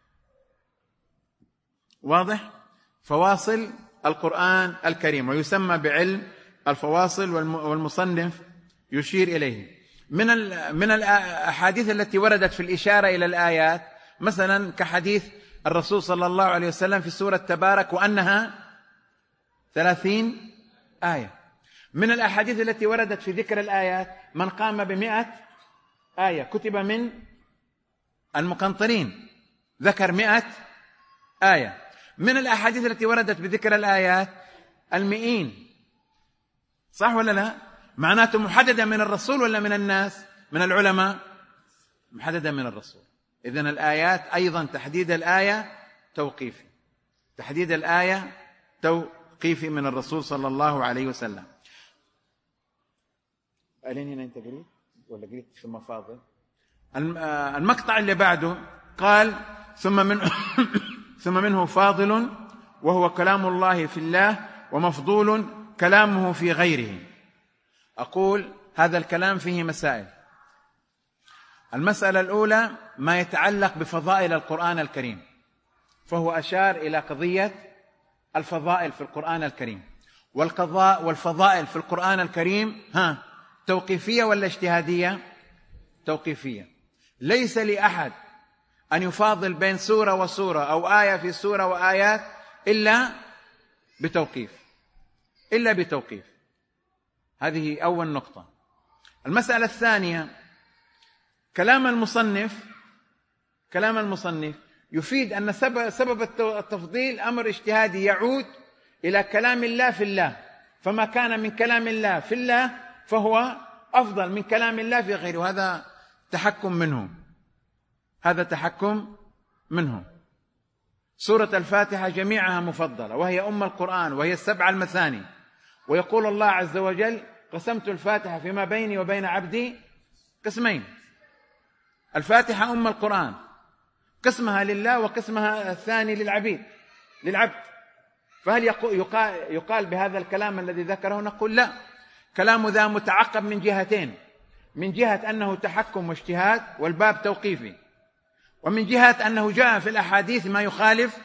واضح؟ فواصل القرآن الكريم، ويسمى بعلم الفواصل، والمصنف يشير إليه. من من الأحاديث التي وردت في الإشارة إلى الآيات، مثلا كحديث الرسول صلى الله عليه وسلم في سورة تبارك وأنها ثلاثين آية. من الأحاديث التي وردت في ذكر الآيات، من قام بمئة آية كتب من المقنطرين، ذكر مئة آية. من الأحاديث التي وردت بذكر الآيات المئين، صح ولا لا؟ معناته محددة من الرسول ولا من الناس؟ من العلماء؟ محددة من الرسول. إذن الآيات أيضا تحديد الآية توقيفي، تحديد الآية توقيفي من الرسول صلى الله عليه وسلم. ألين هنا أنت قريت ولا قريت ثم فاضل؟ المقطع اللي بعده قال ثم من ثم منه فاضل وهو كلام الله في الله، ومفضول كلامه في غيره. أقول هذا الكلام فيه مسائل. المسألة الأولى ما يتعلق بفضائل القرآن الكريم، فهو أشار إلى قضية الفضائل في القرآن الكريم. والقضاء والفضائل في القرآن الكريم ها توقيفية ولا اجتهادية؟ توقيفية. ليس لأحد أن يفاضل بين سورة وسورة أو آية في سورة وآيات إلا بتوقيف، إلا بتوقيف. هذه أول نقطة. المسألة الثانية، كلام المصنف كلام المصنف يفيد أن سبب التفضيل أمر اجتهادي يعود إلى كلام الله في الله، فما كان من كلام الله في الله فهو أفضل من كلام الله في غيره. هذا تحكم منه، هذا تحكم منه. سورة الفاتحة جميعها مفضلة، وهي أم القرآن، وهي السبع المثاني. ويقول الله عز وجل: قسمت الفاتحة فيما بيني وبين عبدي قسمين. الفاتحة أم القرآن، قسمها لله وقسمها الثاني للعبيد للعبد. فهل يقال, يقال بهذا الكلام الذي ذكره؟ نقول لا، كلام ذا متعقب من جهتين: من جهة أنه تحكم واجتهاد والباب توقيفي، ومن جهة أنه جاء في الأحاديث ما يخالف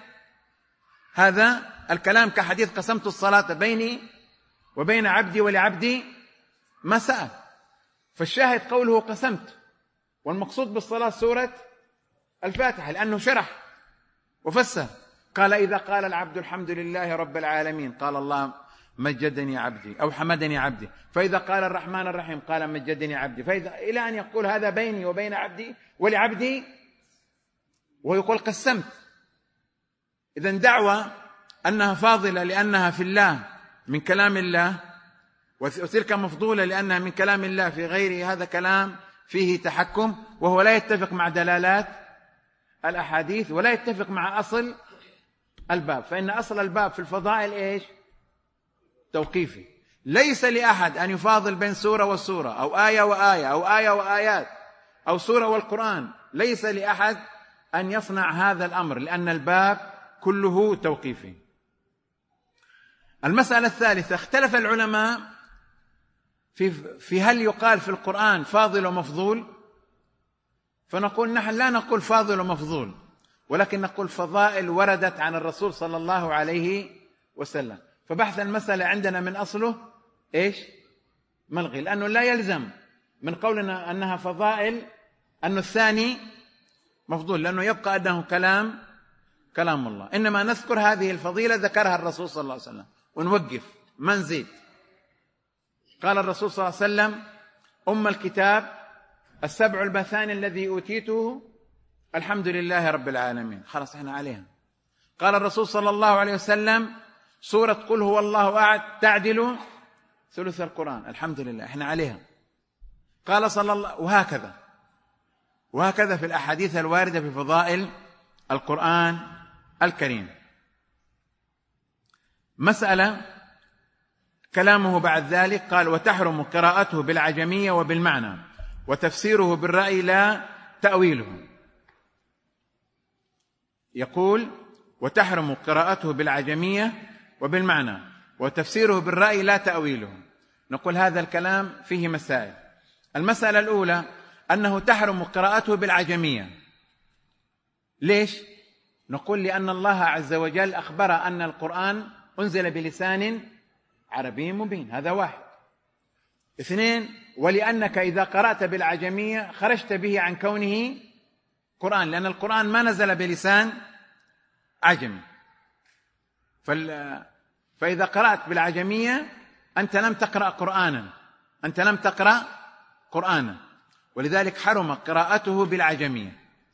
هذا الكلام، كحديث قسمت الصلاة بيني وبين عبدي ولعبدي ما سأل. فالشاهد قوله قسمت، والمقصود بالصلاة سورة الفاتحة، لأنه شرح وفسر. قال: إذا قال العبد الحمد لله رب العالمين قال الله مجدني عبدي أو حمدني عبدي. فإذا قال الرحمن الرحيم قال مجدني عبدي. فإذا إلى أن يقول هذا بيني وبين عبدي ولعبدي، ويقول قسمت. إذن دعوة أنها فاضلة لأنها في الله من كلام الله، وتلك مفضولة لأنها من كلام الله، في غيره هذا كلام فيه تحكم، وهو لا يتفق مع دلالات الأحاديث ولا يتفق مع أصل الباب. فإن أصل الباب في الفضائل إيش؟ توقيفي. ليس لأحد أن يفاضل بين سورة والسورة، أو آية وآية، أو آية وآيات، أو سورة والقرآن. ليس لأحد أن يصنع هذا الأمر، لأن الباب كله توقيفي. المسألة الثالثة، اختلف العلماء في في هل يقال في القرآن فاضل ومفضول. فنقول نحن لا نقول فاضل ومفضول، ولكن نقول فضائل وردت عن الرسول صلى الله عليه وسلم. فبحث المسألة عندنا من أصله إيش؟ ملغي، لأنه لا يلزم من قولنا أنها فضائل أن الثاني مفضول، لأنه يبقى أنه كلام كلام الله. إنما نذكر هذه الفضيلة ذكرها الرسول صلى الله عليه وسلم ونوقف ما نزيد. قال الرسول صلى الله عليه وسلم: أم الكتاب السبع المثاني الذي أوتيته الحمد لله رب العالمين. خلاص احنا عليها. قال الرسول صلى الله عليه وسلم: سورة قل هو الله أحد تعدل ثلث القرآن. الحمد لله احنا عليها. قال صلى الله، وهكذا وهكذا في الأحاديث الواردة في فضائل القرآن الكريم. مسألة كلامه بعد ذلك قال: وتحرم قراءته بالعجمية وبالمعنى، وتفسيره بالرأي لا تأويله. يقول: وتحرم قراءته بالعجمية وبالمعنى، وتفسيره بالرأي لا تأويله. نقول هذا الكلام فيه مسائل. المسألة الأولى أنه تحرم قراءته بالعجمية. ليش؟ نقول لأن الله عز وجل أخبر أن القرآن أنزل بلسان عربي مبين، هذا واحد. اثنين، ولأنك إذا قرأت بالعجمية خرجت به عن كونه قرآن، لأن القرآن ما نزل بلسان عجمي. فإذا قرأت بالعجمية أنت لم تقرأ قرآنا، أنت لم تقرأ قرآنا، ولذلك حرم قراءته بالعجمية.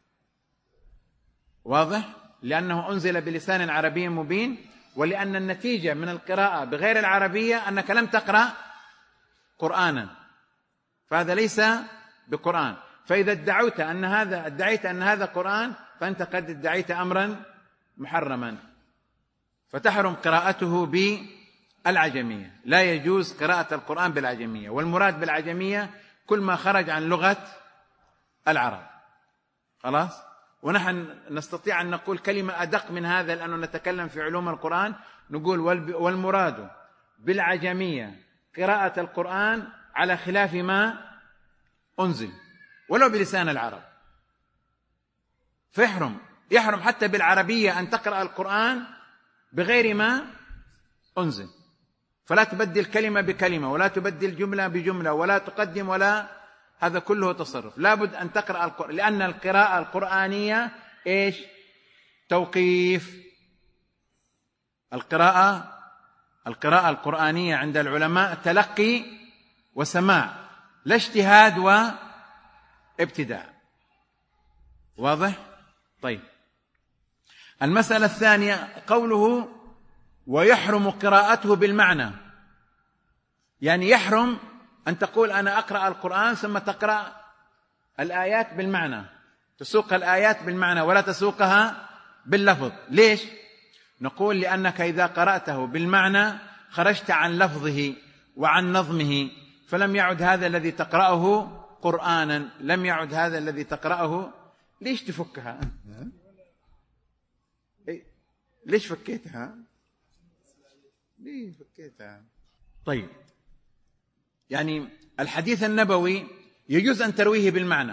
واضح؟ لأنه أنزل بلسان عربي مبين، ولأن النتيجة من القراءة بغير العربية أنك لم تقرأ قرآنا، فهذا ليس بقرآن. فإذا ادعيت أن هذا ادعيت أن هذا قرآن فأنت قد ادعيت أمرا محرما، فتحرم قراءته بالعجمية. لا يجوز قراءة القرآن بالعجمية، والمراد بالعجمية كل ما خرج عن لغة العرب. خلاص؟ ونحن نستطيع أن نقول كلمة أدق من هذا، لأنه نتكلم في علوم القرآن. نقول: والمراد بالعجمية قراءة القرآن على خلاف ما أنزل ولو بلسان العرب. فيحرم يحرم حتى بالعربية أن تقرأ القرآن بغير ما أنزل. فلا تبدل كلمة بكلمة، ولا تبدل جملة بجملة، ولا تقدم، ولا هذا كله تصرف. لابد أن تقرأ القرآن، لأن القراءة القرآنية إيش؟ توقيف. القراءة القراءة القرآنية عند العلماء تلقي وسماع، لا اجتهاد وابتداع. واضح؟ طيب، المسألة الثانية قوله: ويحرم قراءته بالمعنى. يعني يحرم أن تقول أنا أقرأ القرآن ثم تقرأ الآيات بالمعنى، تسوق الآيات بالمعنى ولا تسوقها باللفظ. ليش؟ نقول لأنك إذا قرأته بالمعنى خرجت عن لفظه وعن نظمه، فلم يعد هذا الذي تقرأه قرآنا، لم يعد هذا الذي تقرأه. ليش تفكها؟ ليش فكيتها؟ ليش فكيتها؟ طيب، يعني الحديث النبوي يجوز أن ترويه بالمعنى،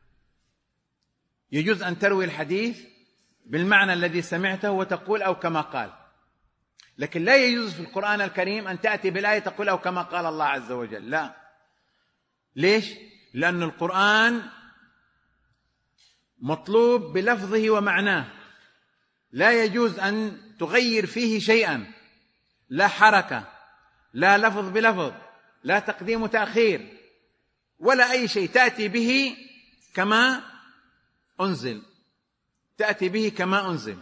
يجوز أن تروي الحديث بالمعنى الذي سمعته وتقول أو كما قال، لكن لا يجوز في القرآن الكريم أن تأتي بالآية تقول أو كما قال الله عز وجل. لا. ليش؟ لأن القرآن مطلوب بلفظه ومعناه، لا يجوز أن تغير فيه شيئا، لا حركة، لا لفظ بلفظ، لا تقديم وتأخير، ولا أي شيء. تأتي به كما أنزل، تأتي به كما أنزل.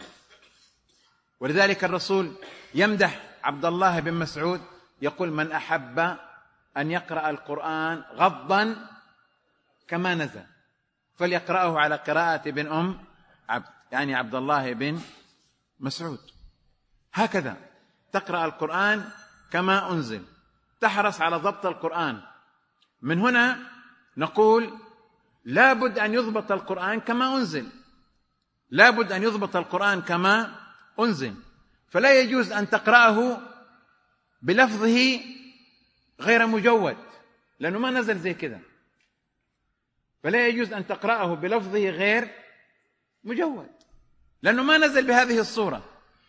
ولذلك الرسول يمدح عبد الله بن مسعود، يقول: من أحب أن يقرأ القرآن غضا كما نزل، فليقرأه على قراءة ابن أم عبد، يعني عبد الله بن مسعود. هكذا تقرأ القرآن كما أنزل، تحرص على ضبط القرآن. من هنا نقول لا بد أن يضبط القرآن كما أنزل، لا بد أن يضبط القرآن كما أنزل، فلا يجوز أن تقرأه بلفظه غير مجود، لأنه ما نزل زي كذا، فلا يجوز أن تقرأه بلفظه غير مجود، لأنه ما نزل بهذه الصورة،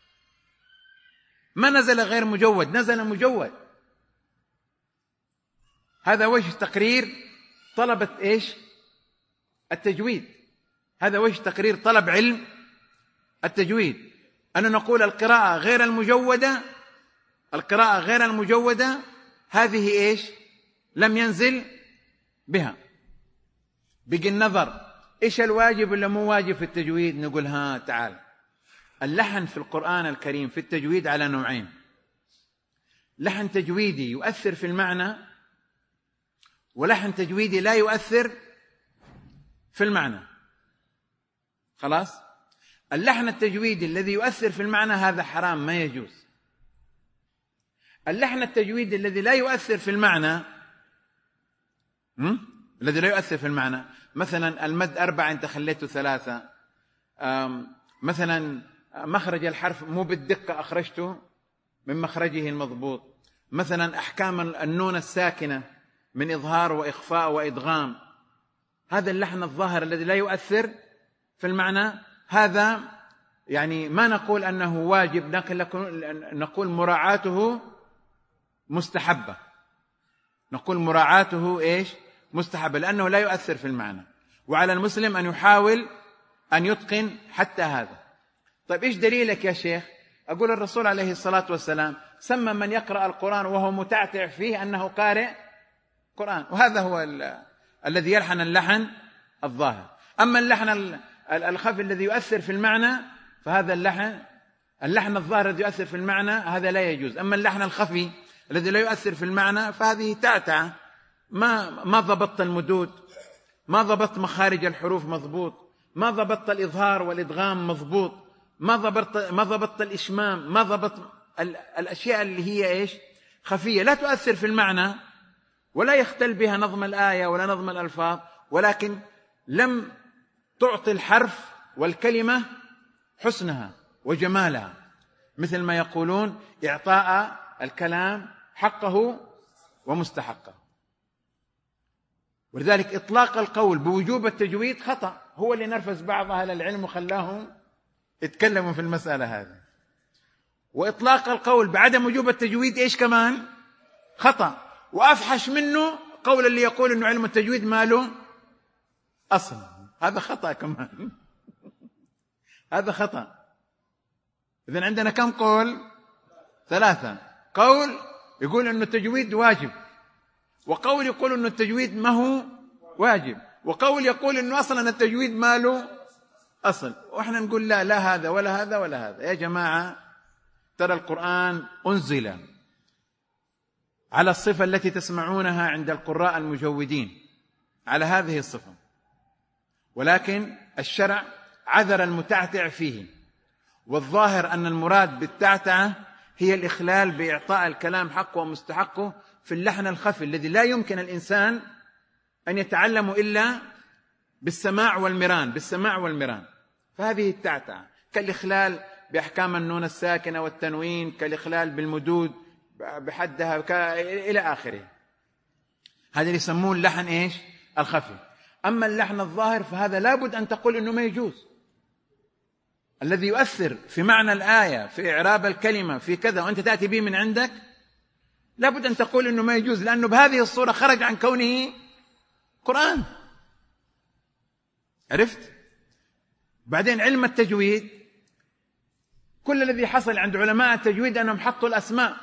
ما نزل غير مجود، نزل مجود. هذا وجه تقرير طلبة إيش؟ التجويد. هذا وجه تقرير طلب علم التجويد، أن نقول القراءة غير المجودة، القراءة غير المجودة هذه إيش؟ لم ينزل بها. بقي النظر إيش الواجب ولا مو واجب في التجويد؟ نقول ها تعال، اللحن في القرآن الكريم في التجويد على نوعين: لحن تجويدي يؤثر في المعنى، ولحن تجويدي لا يؤثر في المعنى. خلاص؟ اللحن التجويدي الذي يؤثر في المعنى هذا حرام، ما يجوز. اللحن التجويدي الذي لا يؤثر في المعنى، الذي لا يؤثر في المعنى، مثلا المد أربعة أنت خليته ثلاثة، مثلا مخرج الحرف مو بالدقة أخرجته من مخرجه المضبوط، مثلا أحكام النون الساكنة من إظهار وإخفاء وإدغام، هذا اللحن الظاهر الذي لا يؤثر في المعنى، هذا يعني ما نقول أنه واجب، لكن نقول مراعاته مستحبة، نقول مراعاته إيش؟ مستحبة، لأنه لا يؤثر في المعنى، وعلى المسلم أن يحاول أن يتقن حتى هذا. طيب إيش دليلك يا شيخ؟ أقول الرسول عليه الصلاة والسلام سمى من يقرأ القرآن وهو متعتع فيه أنه قارئ قرآن، وهذا هو ال... الذي يلحن اللحن الظاهر. أما اللحن الخفي الذي يؤثر في المعنى فهذا اللحن اللحن الظاهر الذي يؤثر في المعنى هذا لا يجوز. أما اللحن الخفي الذي لا يؤثر في المعنى فهذه تعتعة، ما ما ضبطت المدود، ما ضبطت مخارج الحروف مضبوط، ما ضبطت الإظهار والإدغام مضبوط، ما ضبطت ما ضبطت الإشمام، ما ضبطت الأشياء اللي هي إيش؟ خفية، لا تؤثر في المعنى ولا يختل بها نظم الآية ولا نظم الألفاظ، ولكن لم تعطي الحرف والكلمة حسنها وجمالها، مثل ما يقولون إعطاء الكلام حقه ومستحقه. ولذلك إطلاق القول بوجوب التجويد خطأ، هو اللي نرفز بعض أهل العلم وخلاهم يتكلموا في المسألة هذه. وإطلاق القول بعدم وجوب التجويد إيش كمان؟ خطأ. وأفحش منه قول اللي يقول إنه علم التجويد ماله أصل، هذا خطأ كمان هذا خطأ. إذن عندنا كم قول؟ ثلاثة. قول يقول إنه التجويد واجب، وقول يقول إنه التجويد ما هو واجب، وقول يقول إنه أصلا التجويد ماله أصل. وإحنا نقول لا، لا هذا ولا هذا ولا هذا. يا جماعة ترى القرآن أنزل على الصفة التي تسمعونها عند القراء المجودين، على هذه الصفة، ولكن الشرع عذر المتعتع فيه، والظاهر أن المراد بالتعتعة هي الإخلال بإعطاء الكلام حقه ومستحقه في اللحن الخفي الذي لا يمكن الإنسان أن يتعلم إلا بالسماع والمران، بالسماع والمران. فهذه التعتعة كالإخلال بأحكام النون الساكنة والتنوين، كالإخلال بالمدود بحدها إلى آخره. هذا اللي يسمون اللحن إيش؟ الخفي. أما اللحن الظاهر فهذا لابد أن تقول إنه ما يجوز، الذي يؤثر في معنى الآية، في إعراب الكلمة، في كذا، وأنت تأتي به من عندك، لابد أن تقول إنه ما يجوز، لأنه بهذه الصورة خرج عن كونه قرآن. عرفت؟ بعدين علم التجويد، كل الذي حصل عند علماء التجويد أنهم حطوا الأسماء،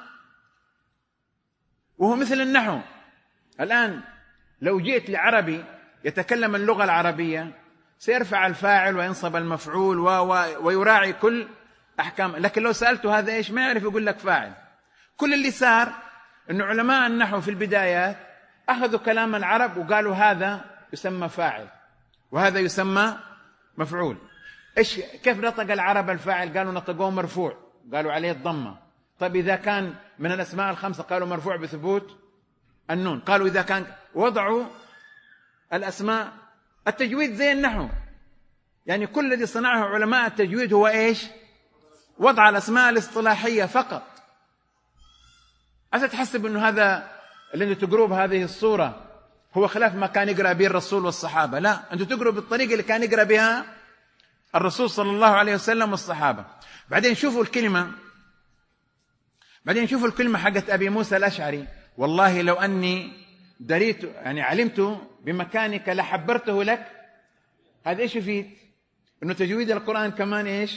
وهو مثل النحو. الآن لو جئت لعربي يتكلم اللغة العربية سيرفع الفاعل وينصب المفعول و... و... ويراعي كل أحكام، لكن لو سألته هذا إيش ما يعرف يقول لك فاعل. كل اللي صار أن علماء النحو في البدايات أخذوا كلام العرب وقالوا هذا يسمى فاعل وهذا يسمى مفعول. إيش كيف نطق العرب الفاعل؟ قالوا نطقوه مرفوع، قالوا عليه الضمة. طيب إذا كان من الأسماء الخمسة قالوا مرفوع بثبوت النون. قالوا إذا كان وضعوا الأسماء التجويد زي النحو، يعني كل الذي صنعه علماء التجويد هو إيش؟ وضع الأسماء الاصطلاحية فقط. عسى تحسب أنه هذا اللي تقروا بهذه الصورة هو خلاف ما كان يقرأ به الرسول والصحابة. لا، أنتم تقروا بالطريقة اللي كان يقرأ بها الرسول صلى الله عليه وسلم والصحابة. بعدين شوفوا الكلمة بعدين شوفوا الكلمة حقت أبي موسى الأشعري: والله لو أني دريت يعني علمت بمكانك لحبرته لك. هذا إيش يفيد؟ إنه تجويد القرآن كمان إيش؟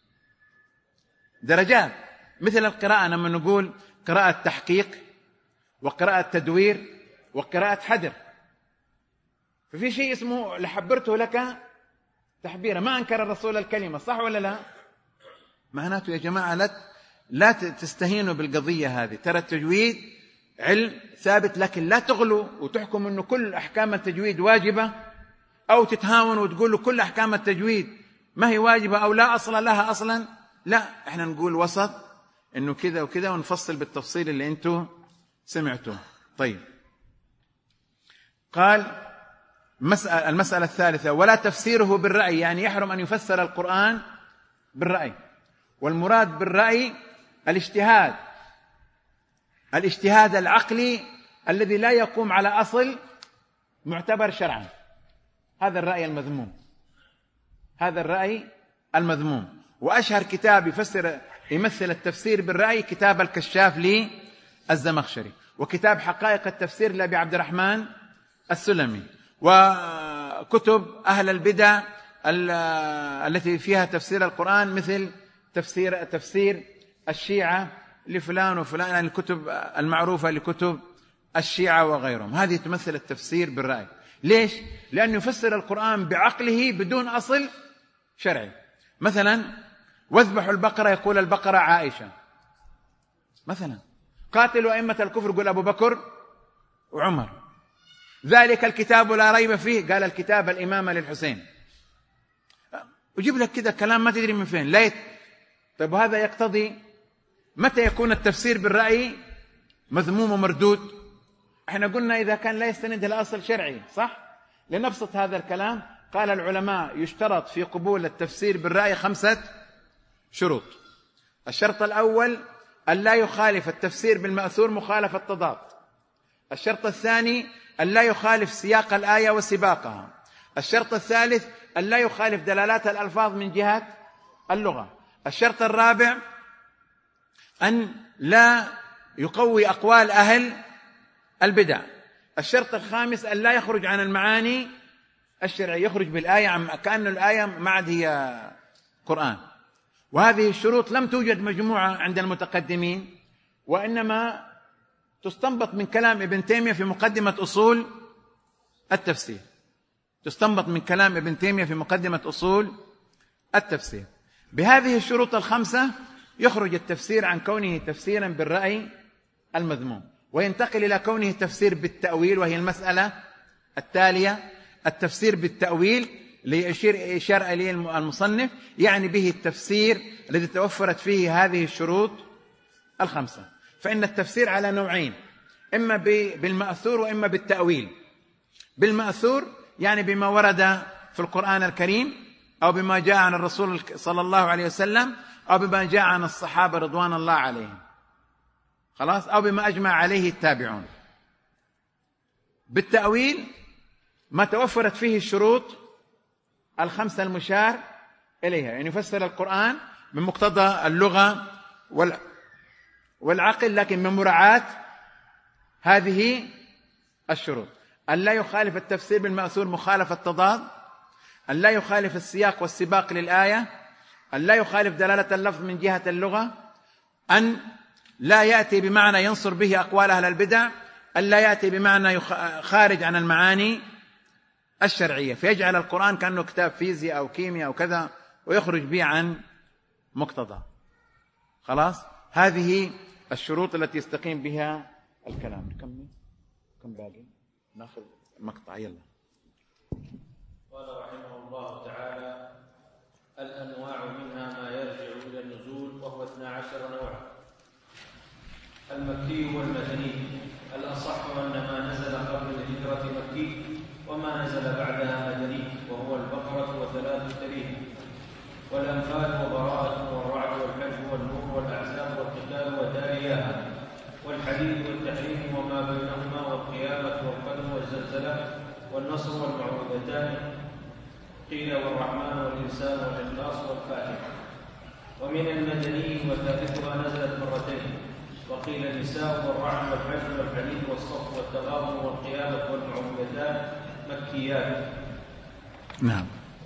درجات. مثل القراءة لما نقول قراءة تحقيق وقراءة تدوير وقراءة حدر، ففي شيء اسمه لحبرته لك تحبيرا. ما أنكر الرسول الكلمة، صح ولا لا؟ معناته يا جماعة لا لا تستهينوا بالقضية هذه. ترى التجويد علم ثابت، لكن لا تغلوا وتحكم أنه كل أحكام التجويد واجبة، أو تتهاون وتقولوا كل أحكام التجويد ما هي واجبة أو لا أصل لها أصلا. لا، إحنا نقول وسط، إنه كذا وكذا، ونفصل بالتفصيل اللي أنتم سمعتوه. طيب، قال مسألة المسألة الثالثة: ولا تفسيره بالرأي، يعني يحرم أن يفسر القرآن بالرأي. والمراد بالرأي الاجتهاد الاجتهاد العقلي الذي لا يقوم على أصل معتبر شرعا. هذا الرأي المذموم هذا الرأي المذموم وأشهر كتاب يفسر يمثل التفسير بالرأي كتاب الكشاف للزمخشري، وكتاب حقائق التفسير لأبي عبد الرحمن السلمي، وكتب أهل البدع التي فيها تفسير القرآن مثل تفسير تفسير الشيعة لفلان وفلان، يعني الكتب المعروفة لكتب الشيعة وغيرهم. هذه تمثل التفسير بالرأي. ليش؟ لأنه يفسر القرآن بعقله بدون أصل شرعي. مثلا واذبحوا البقرة، يقول البقرة عائشة مثلا. قاتلوا أئمة الكفر، يقول أبو بكر وعمر. ذلك الكتاب لا ريب فيه، قال الكتاب الإمامة للحسين. وجيب لك كده كلام ما تدري من فين. ليت طيب هذا يقتضي متى يكون التفسير بالرأي مذموم ومردود؟ احنا قلنا إذا كان لا يستند إلى أصل شرعي، صح؟ لنبسط هذا الكلام، قال العلماء يشترط في قبول التفسير بالرأي خمسة شروط. الشرط الأول أن لا يخالف التفسير بالمأثور مخالفة تضاد. الشرط الثاني أن لا يخالف سياق الآية وسباقها. الشرط الثالث أن لا يخالف دلالات الألفاظ من جهة اللغة. الشرط الرابع أن لا يقوي أقوال أهل البدع. الشرط الخامس أن لا يخرج عن المعاني الشرعية، يخرج بالآية عن كأن الآية ما عاد هي قرآن. وهذه الشروط لم توجد مجموعة عند المتقدمين، وإنما تستنبط من كلام ابن تيمية في مقدمة أصول التفسير تستنبط من كلام ابن تيمية في مقدمة أصول التفسير. بهذه الشروط الخمسة يخرج التفسير عن كونه تفسيرا بالرأي المذموم، وينتقل إلى كونه تفسير بالتأويل، وهي المسألة التالية. التفسير بالتأويل ليشير إشارة إليه المصنف، يعني به التفسير الذي توفرت فيه هذه الشروط الخمسة. فإن التفسير على نوعين: إما بالمأثور وإما بالتأويل. بالمأثور يعني بما ورد في القرآن الكريم، أو بما جاء عن الرسول صلى الله عليه وسلم، أو بما جاء عن الصحابة رضوان الله عليهم، خلاص، أو بما أجمع عليه التابعون. بالتأويل ما توفرت فيه الشروط الخمسة المشار إليها، يعني يفسر القرآن من مقتضى اللغة والعقل، لكن من مراعاة هذه الشروط: أن لا يخالف التفسير بالمأثور مخالفة تضاد، أن لا يخالف السياق والسباق للآية، أن لا يخالف دلالة اللفظ من جهة اللغة، أن لا يأتي بمعنى ينصر به أقوال أهل البدع، أن لا يأتي بمعنى خارج عن المعاني الشرعية، فيجعل القرآن كأنه كتاب فيزياء أو كيمياء أو كذا ويخرج به عن مقتضى. خلاص، هذه الشروط التي يستقيم بها الكلام. نكمل كم باقي؟ ناخذ مقطع يلا. قال رحمه الله تعالى: الأنواع منها ما يرجع إلى النزول وهو اثنا عشر نوعا: المكي والمدني. الأصح أن ما نزل قبل الهجرة مكي وما نزل بعدها مدني، وهو البقرة وثلاث تليه والأنفال وبراءة والرعد والحج والنور والأحزاب والقتال وتالياها والحديد والتحريم وما بينهما والقيامة والقدر والزلزلة والنصر والمعوذتان، قيل والرحمن والإنسان والإخلاص والفاتحة. ومن المدني وثالثها نزلت مرتين، وقيل النساء والرعد والحج والحديد والصف والتغابن والقيامة والمعوذتان مكيات. نعم.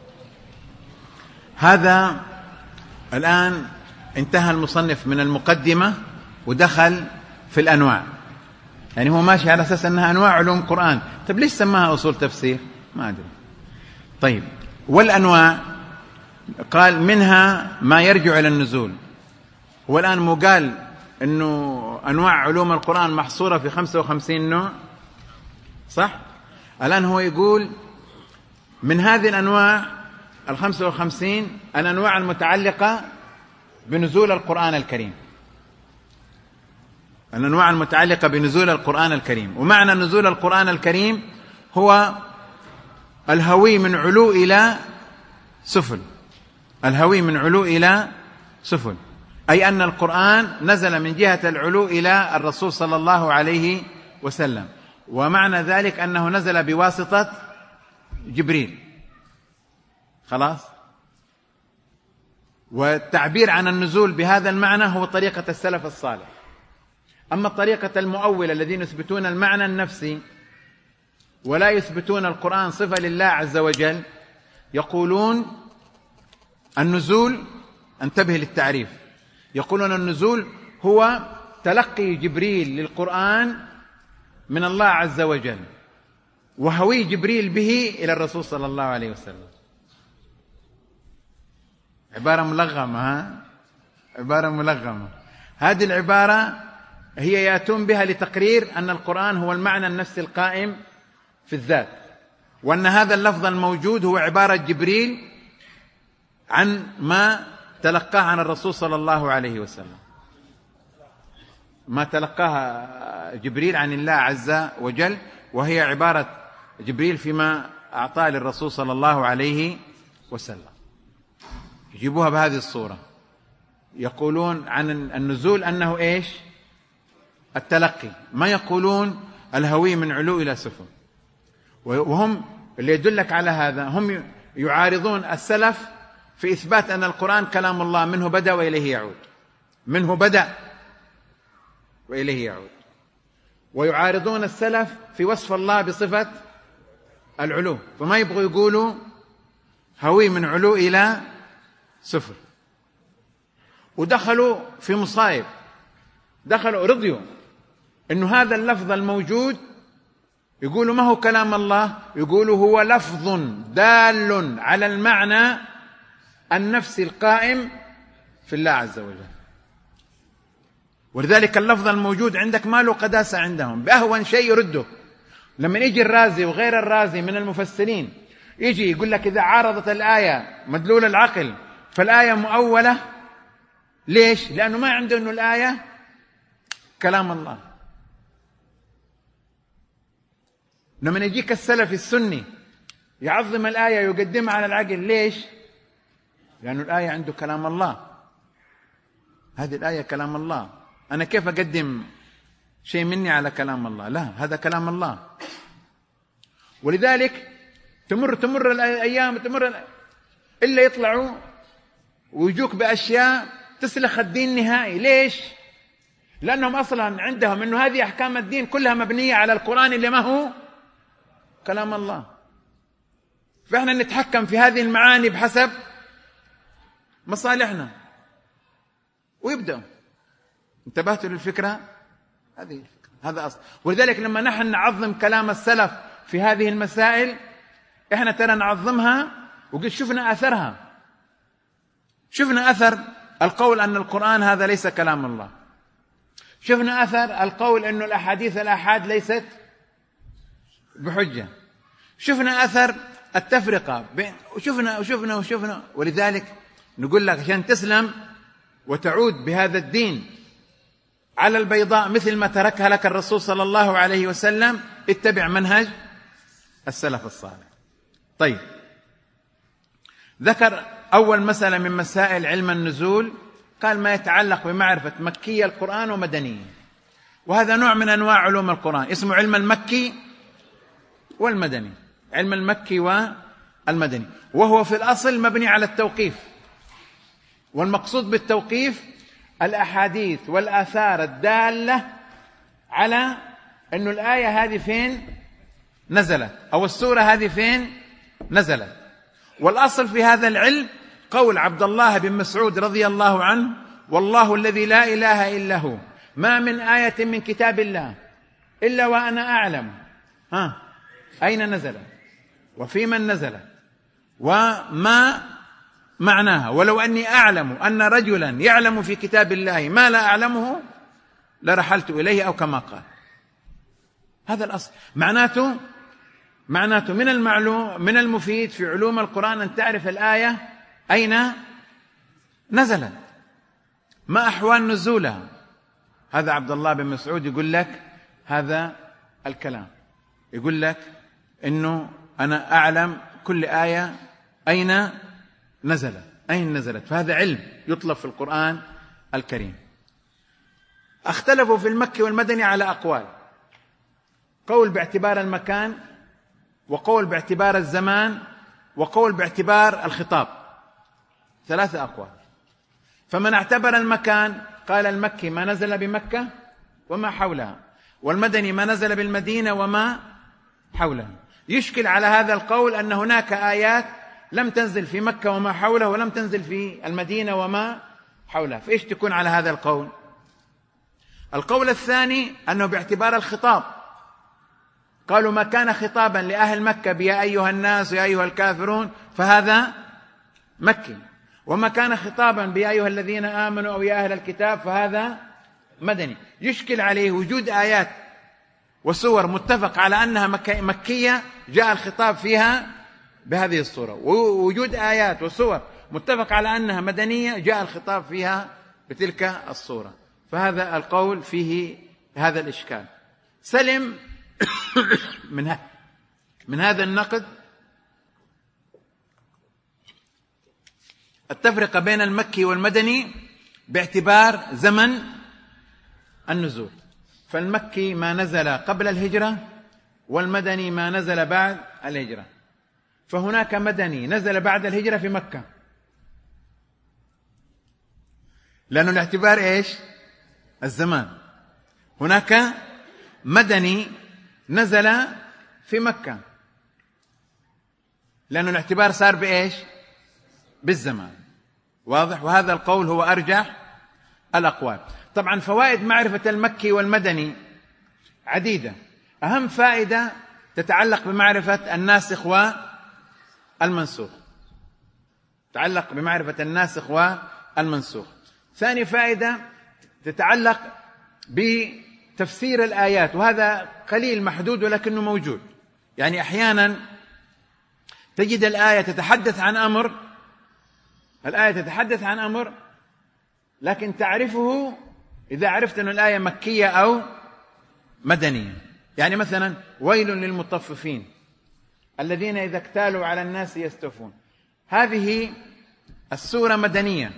هذا الآن انتهى المصنف من المقدمة ودخل في الأنواع، يعني هو ماشي على أساس أنها أنواع علوم قرآن. طيب ليش سماها أصول تفسير؟ ما أدري. طيب والأنواع قال منها ما يرجع إلى النزول. هو الآن مو قال أنه أنواع علوم القرآن محصورة في خمسة وخمسين نوع، صح؟ الآن هو يقول من هذه الأنواع الخمسة وخمسين الأنواع المتعلقة بنزول القرآن الكريم، الأنواع المتعلقة بنزول القرآن الكريم. ومعنى نزول القرآن الكريم هو الهوي من علو إلى سفل، الهوي من علو إلى سفل، أي أن القرآن نزل من جهة العلو إلى الرسول صلى الله عليه وسلم، ومعنى ذلك أنه نزل بواسطة جبريل. خلاص. والتعبير عن النزول بهذا المعنى هو طريقة السلف الصالح. أما طريقة المؤول الذين يثبتون المعنى النفسي ولا يثبتون القرآن صفة لله عز وجل، يقولون النزول، انتبه للتعريف، يقولون النزول هو تلقي جبريل للقرآن من الله عز وجل وهوي جبريل به إلى الرسول صلى الله عليه وسلم. عبارة ملغمة، ها؟ عبارة ملغمة. هذه العبارة هي يأتون بها لتقرير أن القرآن هو المعنى النفسي القائم في الذات، وأن هذا اللفظ الموجود هو عبارة جبريل عن ما تلقاه عن الرسول صلى الله عليه وسلم، ما تلقاه جبريل عن الله عز وجل، وهي عبارة جبريل فيما أعطاه للرسول صلى الله عليه وسلم. يجيبوها بهذه الصورة، يقولون عن النزول أنه إيش؟ التلقي، ما يقولون الهوي من علو إلى سفل. وهم اللي يدلك على هذا هم يعارضون السلف في إثبات أن القرآن كلام الله، منه بدأ وإليه يعود، منه بدأ وإليه يعود. ويعارضون السلف في وصف الله بصفة العلو، فما يبغوا يقولوا هوي من علو إلى سفل. ودخلوا في مصايب، دخلوا رضيوا إنه هذا اللفظ الموجود، يقولوا ما هو كلام الله، يقولوا هو لفظ دال على المعنى النفسي القائم في الله عز وجل. ولذلك اللفظ الموجود عندك ما له قداسة عندهم، بأهون شيء يرده. لما يجي الرازي وغير الرازي من المفسرين يجي يقول لك إذا عارضت الآية مدلول العقل فالآية مؤولة. ليش؟ لأنه ما عنده أنه الآية كلام الله. لما يجيك السلف السني يعظم الآية يقدمها على العقل، ليش؟ لأنه الآية عنده كلام الله، هذه الآية كلام الله، أنا كيف أقدم شيء مني على كلام الله؟ لا، هذا كلام الله. ولذلك تمر تمر الأيام تمر إلا يطلعوا ويجوك بأشياء تسلخ الدين نهائي. ليش؟ لأنهم أصلا عندهم أنه هذه أحكام الدين كلها مبنية على القرآن اللي ما هو كلام الله، فإحنا نتحكم في هذه المعاني بحسب مصالحنا ويبدأ. انتبهتوا للفكرة؟ هذه الفكرة، هذا أصل. ولذلك لما نحن نعظم كلام السلف في هذه المسائل إحنا ترى نعظمها وقد شفنا أثرها، شفنا أثر القول أن القرآن هذا ليس كلام الله، شفنا أثر القول أنه الأحاديث الآحاد ليست بحجة، شفنا أثر التفرقة بين وشفنا وشفنا وشفنا. ولذلك نقول لك عشان تسلم وتعود بهذا الدين على البيضاء مثل ما تركها لك الرسول صلى الله عليه وسلم، اتبع منهج السلف الصالح. طيب، ذكر أول مسألة من مسائل علم النزول، قال ما يتعلق بمعرفة مكية القرآن ومدنية، وهذا نوع من أنواع علوم القرآن اسمه علم المكي والمدني، علم المكي والمدني، وهو في الأصل مبني على التوقيف. والمقصود بالتوقيف الأحاديث والآثار الدالة على أن الآية هذه فين نزلت أو السورة هذه فين نزلت. والأصل في هذا العلم قول عبد الله بن مسعود رضي الله عنه: والله الذي لا إله إلا هو ما من آية من كتاب الله إلا وأنا أعلم ها أين نزلت وفي من نزلت وما معناها، ولو أني أعلم أن رجلا يعلم في كتاب الله ما لا أعلمه لرحلت إليه، أو كما قال. هذا الأصل. معناته معناته من المعلوم من المفيد في علوم القرآن أن تعرف الآية أين نزلت، ما أحوال نزولها. هذا عبد الله بن مسعود يقول لك هذا الكلام، يقول لك إنه أنا أعلم كل آية أين نزلت أين نزلت فهذا علم يطلب في القرآن الكريم. اختلفوا في المكي والمدني على أقوال: قول باعتبار المكان، وقول باعتبار الزمان، وقول باعتبار الخطاب، ثلاثة أقوال. فمن اعتبر المكان قال المكي ما نزل بمكة وما حولها، والمدني ما نزل بالمدينة وما حولها. يشكل على هذا القول أن هناك آيات لم تنزل في مكة وما حولها، ولم تنزل في المدينة وما حولها، فإيش تكون على هذا القول؟ القول الثاني أنه باعتبار الخطاب، قالوا ما كان خطابا لأهل مكة بيا أيها الناس يا أيها الكافرون فهذا مكي، وما كان خطابا بيا أيها الذين آمنوا أو يا أهل الكتاب فهذا مدني. يشكل عليه وجود آيات وسور متفق على أنها مكية جاء الخطاب فيها بهذه الصورة، ووجود آيات وسور متفق على أنها مدنية جاء الخطاب فيها بتلك الصورة. فهذا القول فيه هذا الإشكال. سلم من من هذا النقد التفرقة بين المكي والمدني باعتبار زمن النزول، فالمكي ما نزل قبل الهجرة والمدني ما نزل بعد الهجرة. فهناك مدني نزل بعد الهجرة في مكة، لأنه الاعتبار إيش؟ الزمان. هناك مدني نزل في مكة لأنه الاعتبار صار بإيش؟ بالزمان. واضح؟ وهذا القول هو أرجح الأقوال. طبعا فوائد معرفة المكي والمدني عديدة، أهم فائدة تتعلق بمعرفة الناسخ والمنسوخ، تتعلق بمعرفة الناسخ والمنسوخ. ثاني فائدة تتعلق بتفسير الآيات، وهذا قليل محدود ولكنه موجود. يعني أحيانا تجد الآية تتحدث عن أمر الآية تتحدث عن أمر لكن تعرفه إذا عرفت أن الآية مكية أو مدنية. يعني مثلا ويل للمطففين الذين إذا اكتالوا على الناس يستوفون، هذه السورة مدنية،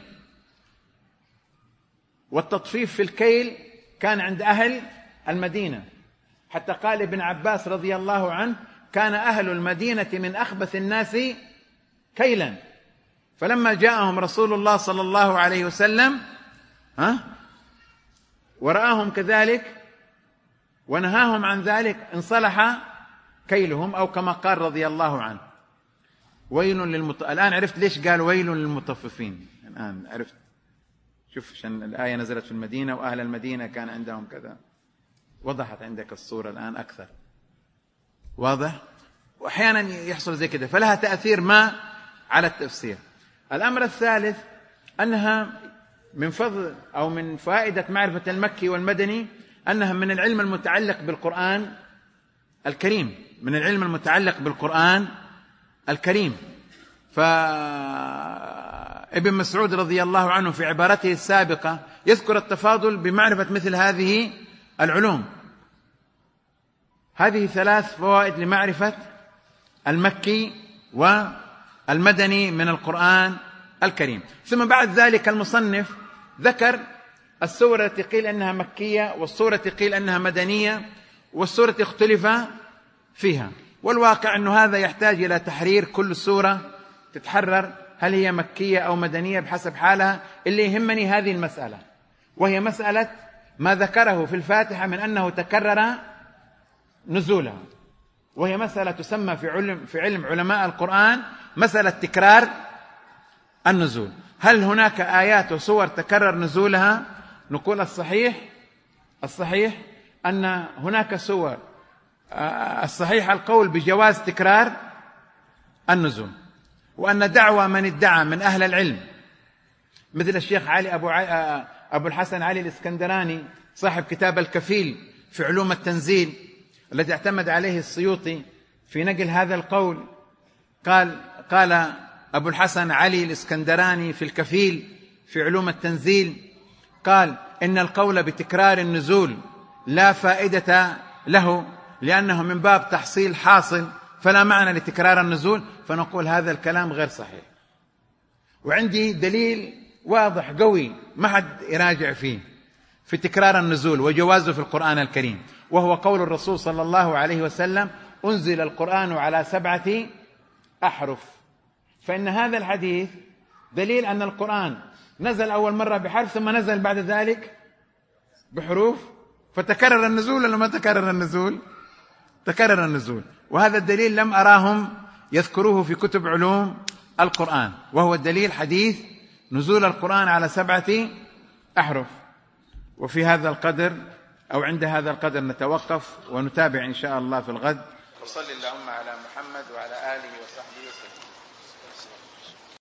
والتطفيف في الكيل كان عند أهل المدينة، حتى قال ابن عباس رضي الله عنه كان أهل المدينة من أخبث الناس كيلا، فلما جاءهم رسول الله صلى الله عليه وسلم ها ورآهم كذلك ونهاهم عن ذلك انصلح كيلهم، أو كما قال رضي الله عنه ويل للمط... الآن عرفت ليش قال ويل للمطففين. الآن عرفت، شوف عشان الآية نزلت في المدينة وأهل المدينة كان عندهم كذا، وضحت عندك الصورة الآن أكثر. واضح؟ وأحيانا يحصل زي كده، فلها تأثير ما على التفسير. الأمر الثالث أنها من فضل أو من فائدة معرفة المكي والمدني أنها من العلم المتعلق بالقرآن الكريم، من العلم المتعلق بالقرآن الكريم. فابن مسعود رضي الله عنه في عبارته السابقة يذكر التفاضل بمعرفة مثل هذه العلوم. هذه ثلاث فوائد لمعرفة المكي والمدني من القرآن الكريم. ثم بعد ذلك المصنف ذكر السورة التي قيل أنها مكية، والسورة التي قيل أنها مدنية، والسورة اختلف فيها. والواقع أن هذا يحتاج إلى تحرير، كل سورة تتحرر هل هي مكية أو مدنية بحسب حالها. اللي يهمني هذه المسألة، وهي مسألة ما ذكره في الفاتحة من أنه تكرر نزولها، وهي مسألة تسمى في علم, في علم علماء القرآن مسألة تكرار النزول. هل هناك آيات وسور تكرر نزولها؟ نقول الصحيح الصحيح أن هناك سور الصحيح القول بجواز تكرار النزول، وأن دعوى من ادعى من أهل العلم مثل الشيخ علي أبو, ع... أبو الحسن علي الإسكندراني صاحب كتاب الكفيل في علوم التنزيل الذي اعتمد عليه السيوطي في نقل هذا القول. قال قال أبو الحسن علي الإسكندراني في الكفيل في علوم التنزيل، قال إن القول بتكرار النزول لا فائدة له لأنه من باب تحصيل حاصل فلا معنى لتكرار النزول. فنقول هذا الكلام غير صحيح، وعندي دليل واضح قوي ما حد يراجع فيه في تكرار النزول وجوازه في القرآن الكريم، وهو قول الرسول صلى الله عليه وسلم أنزل القرآن على سبعة أحرف. فإن هذا الحديث دليل أن القرآن نزل أول مرة بحرف ثم نزل بعد ذلك بحروف، فتكرر النزول ولا ما تكرر النزول؟ تكرر النزول. وهذا الدليل لم أراهم يذكروه في كتب علوم القرآن، وهو الدليل حديث نزول القرآن على سبعة أحرف. وفي هذا القدر أو عند هذا القدر نتوقف ونتابع إن شاء الله في الغد. وصل اللهم على محمد وعلى آله وصحبه وسلم.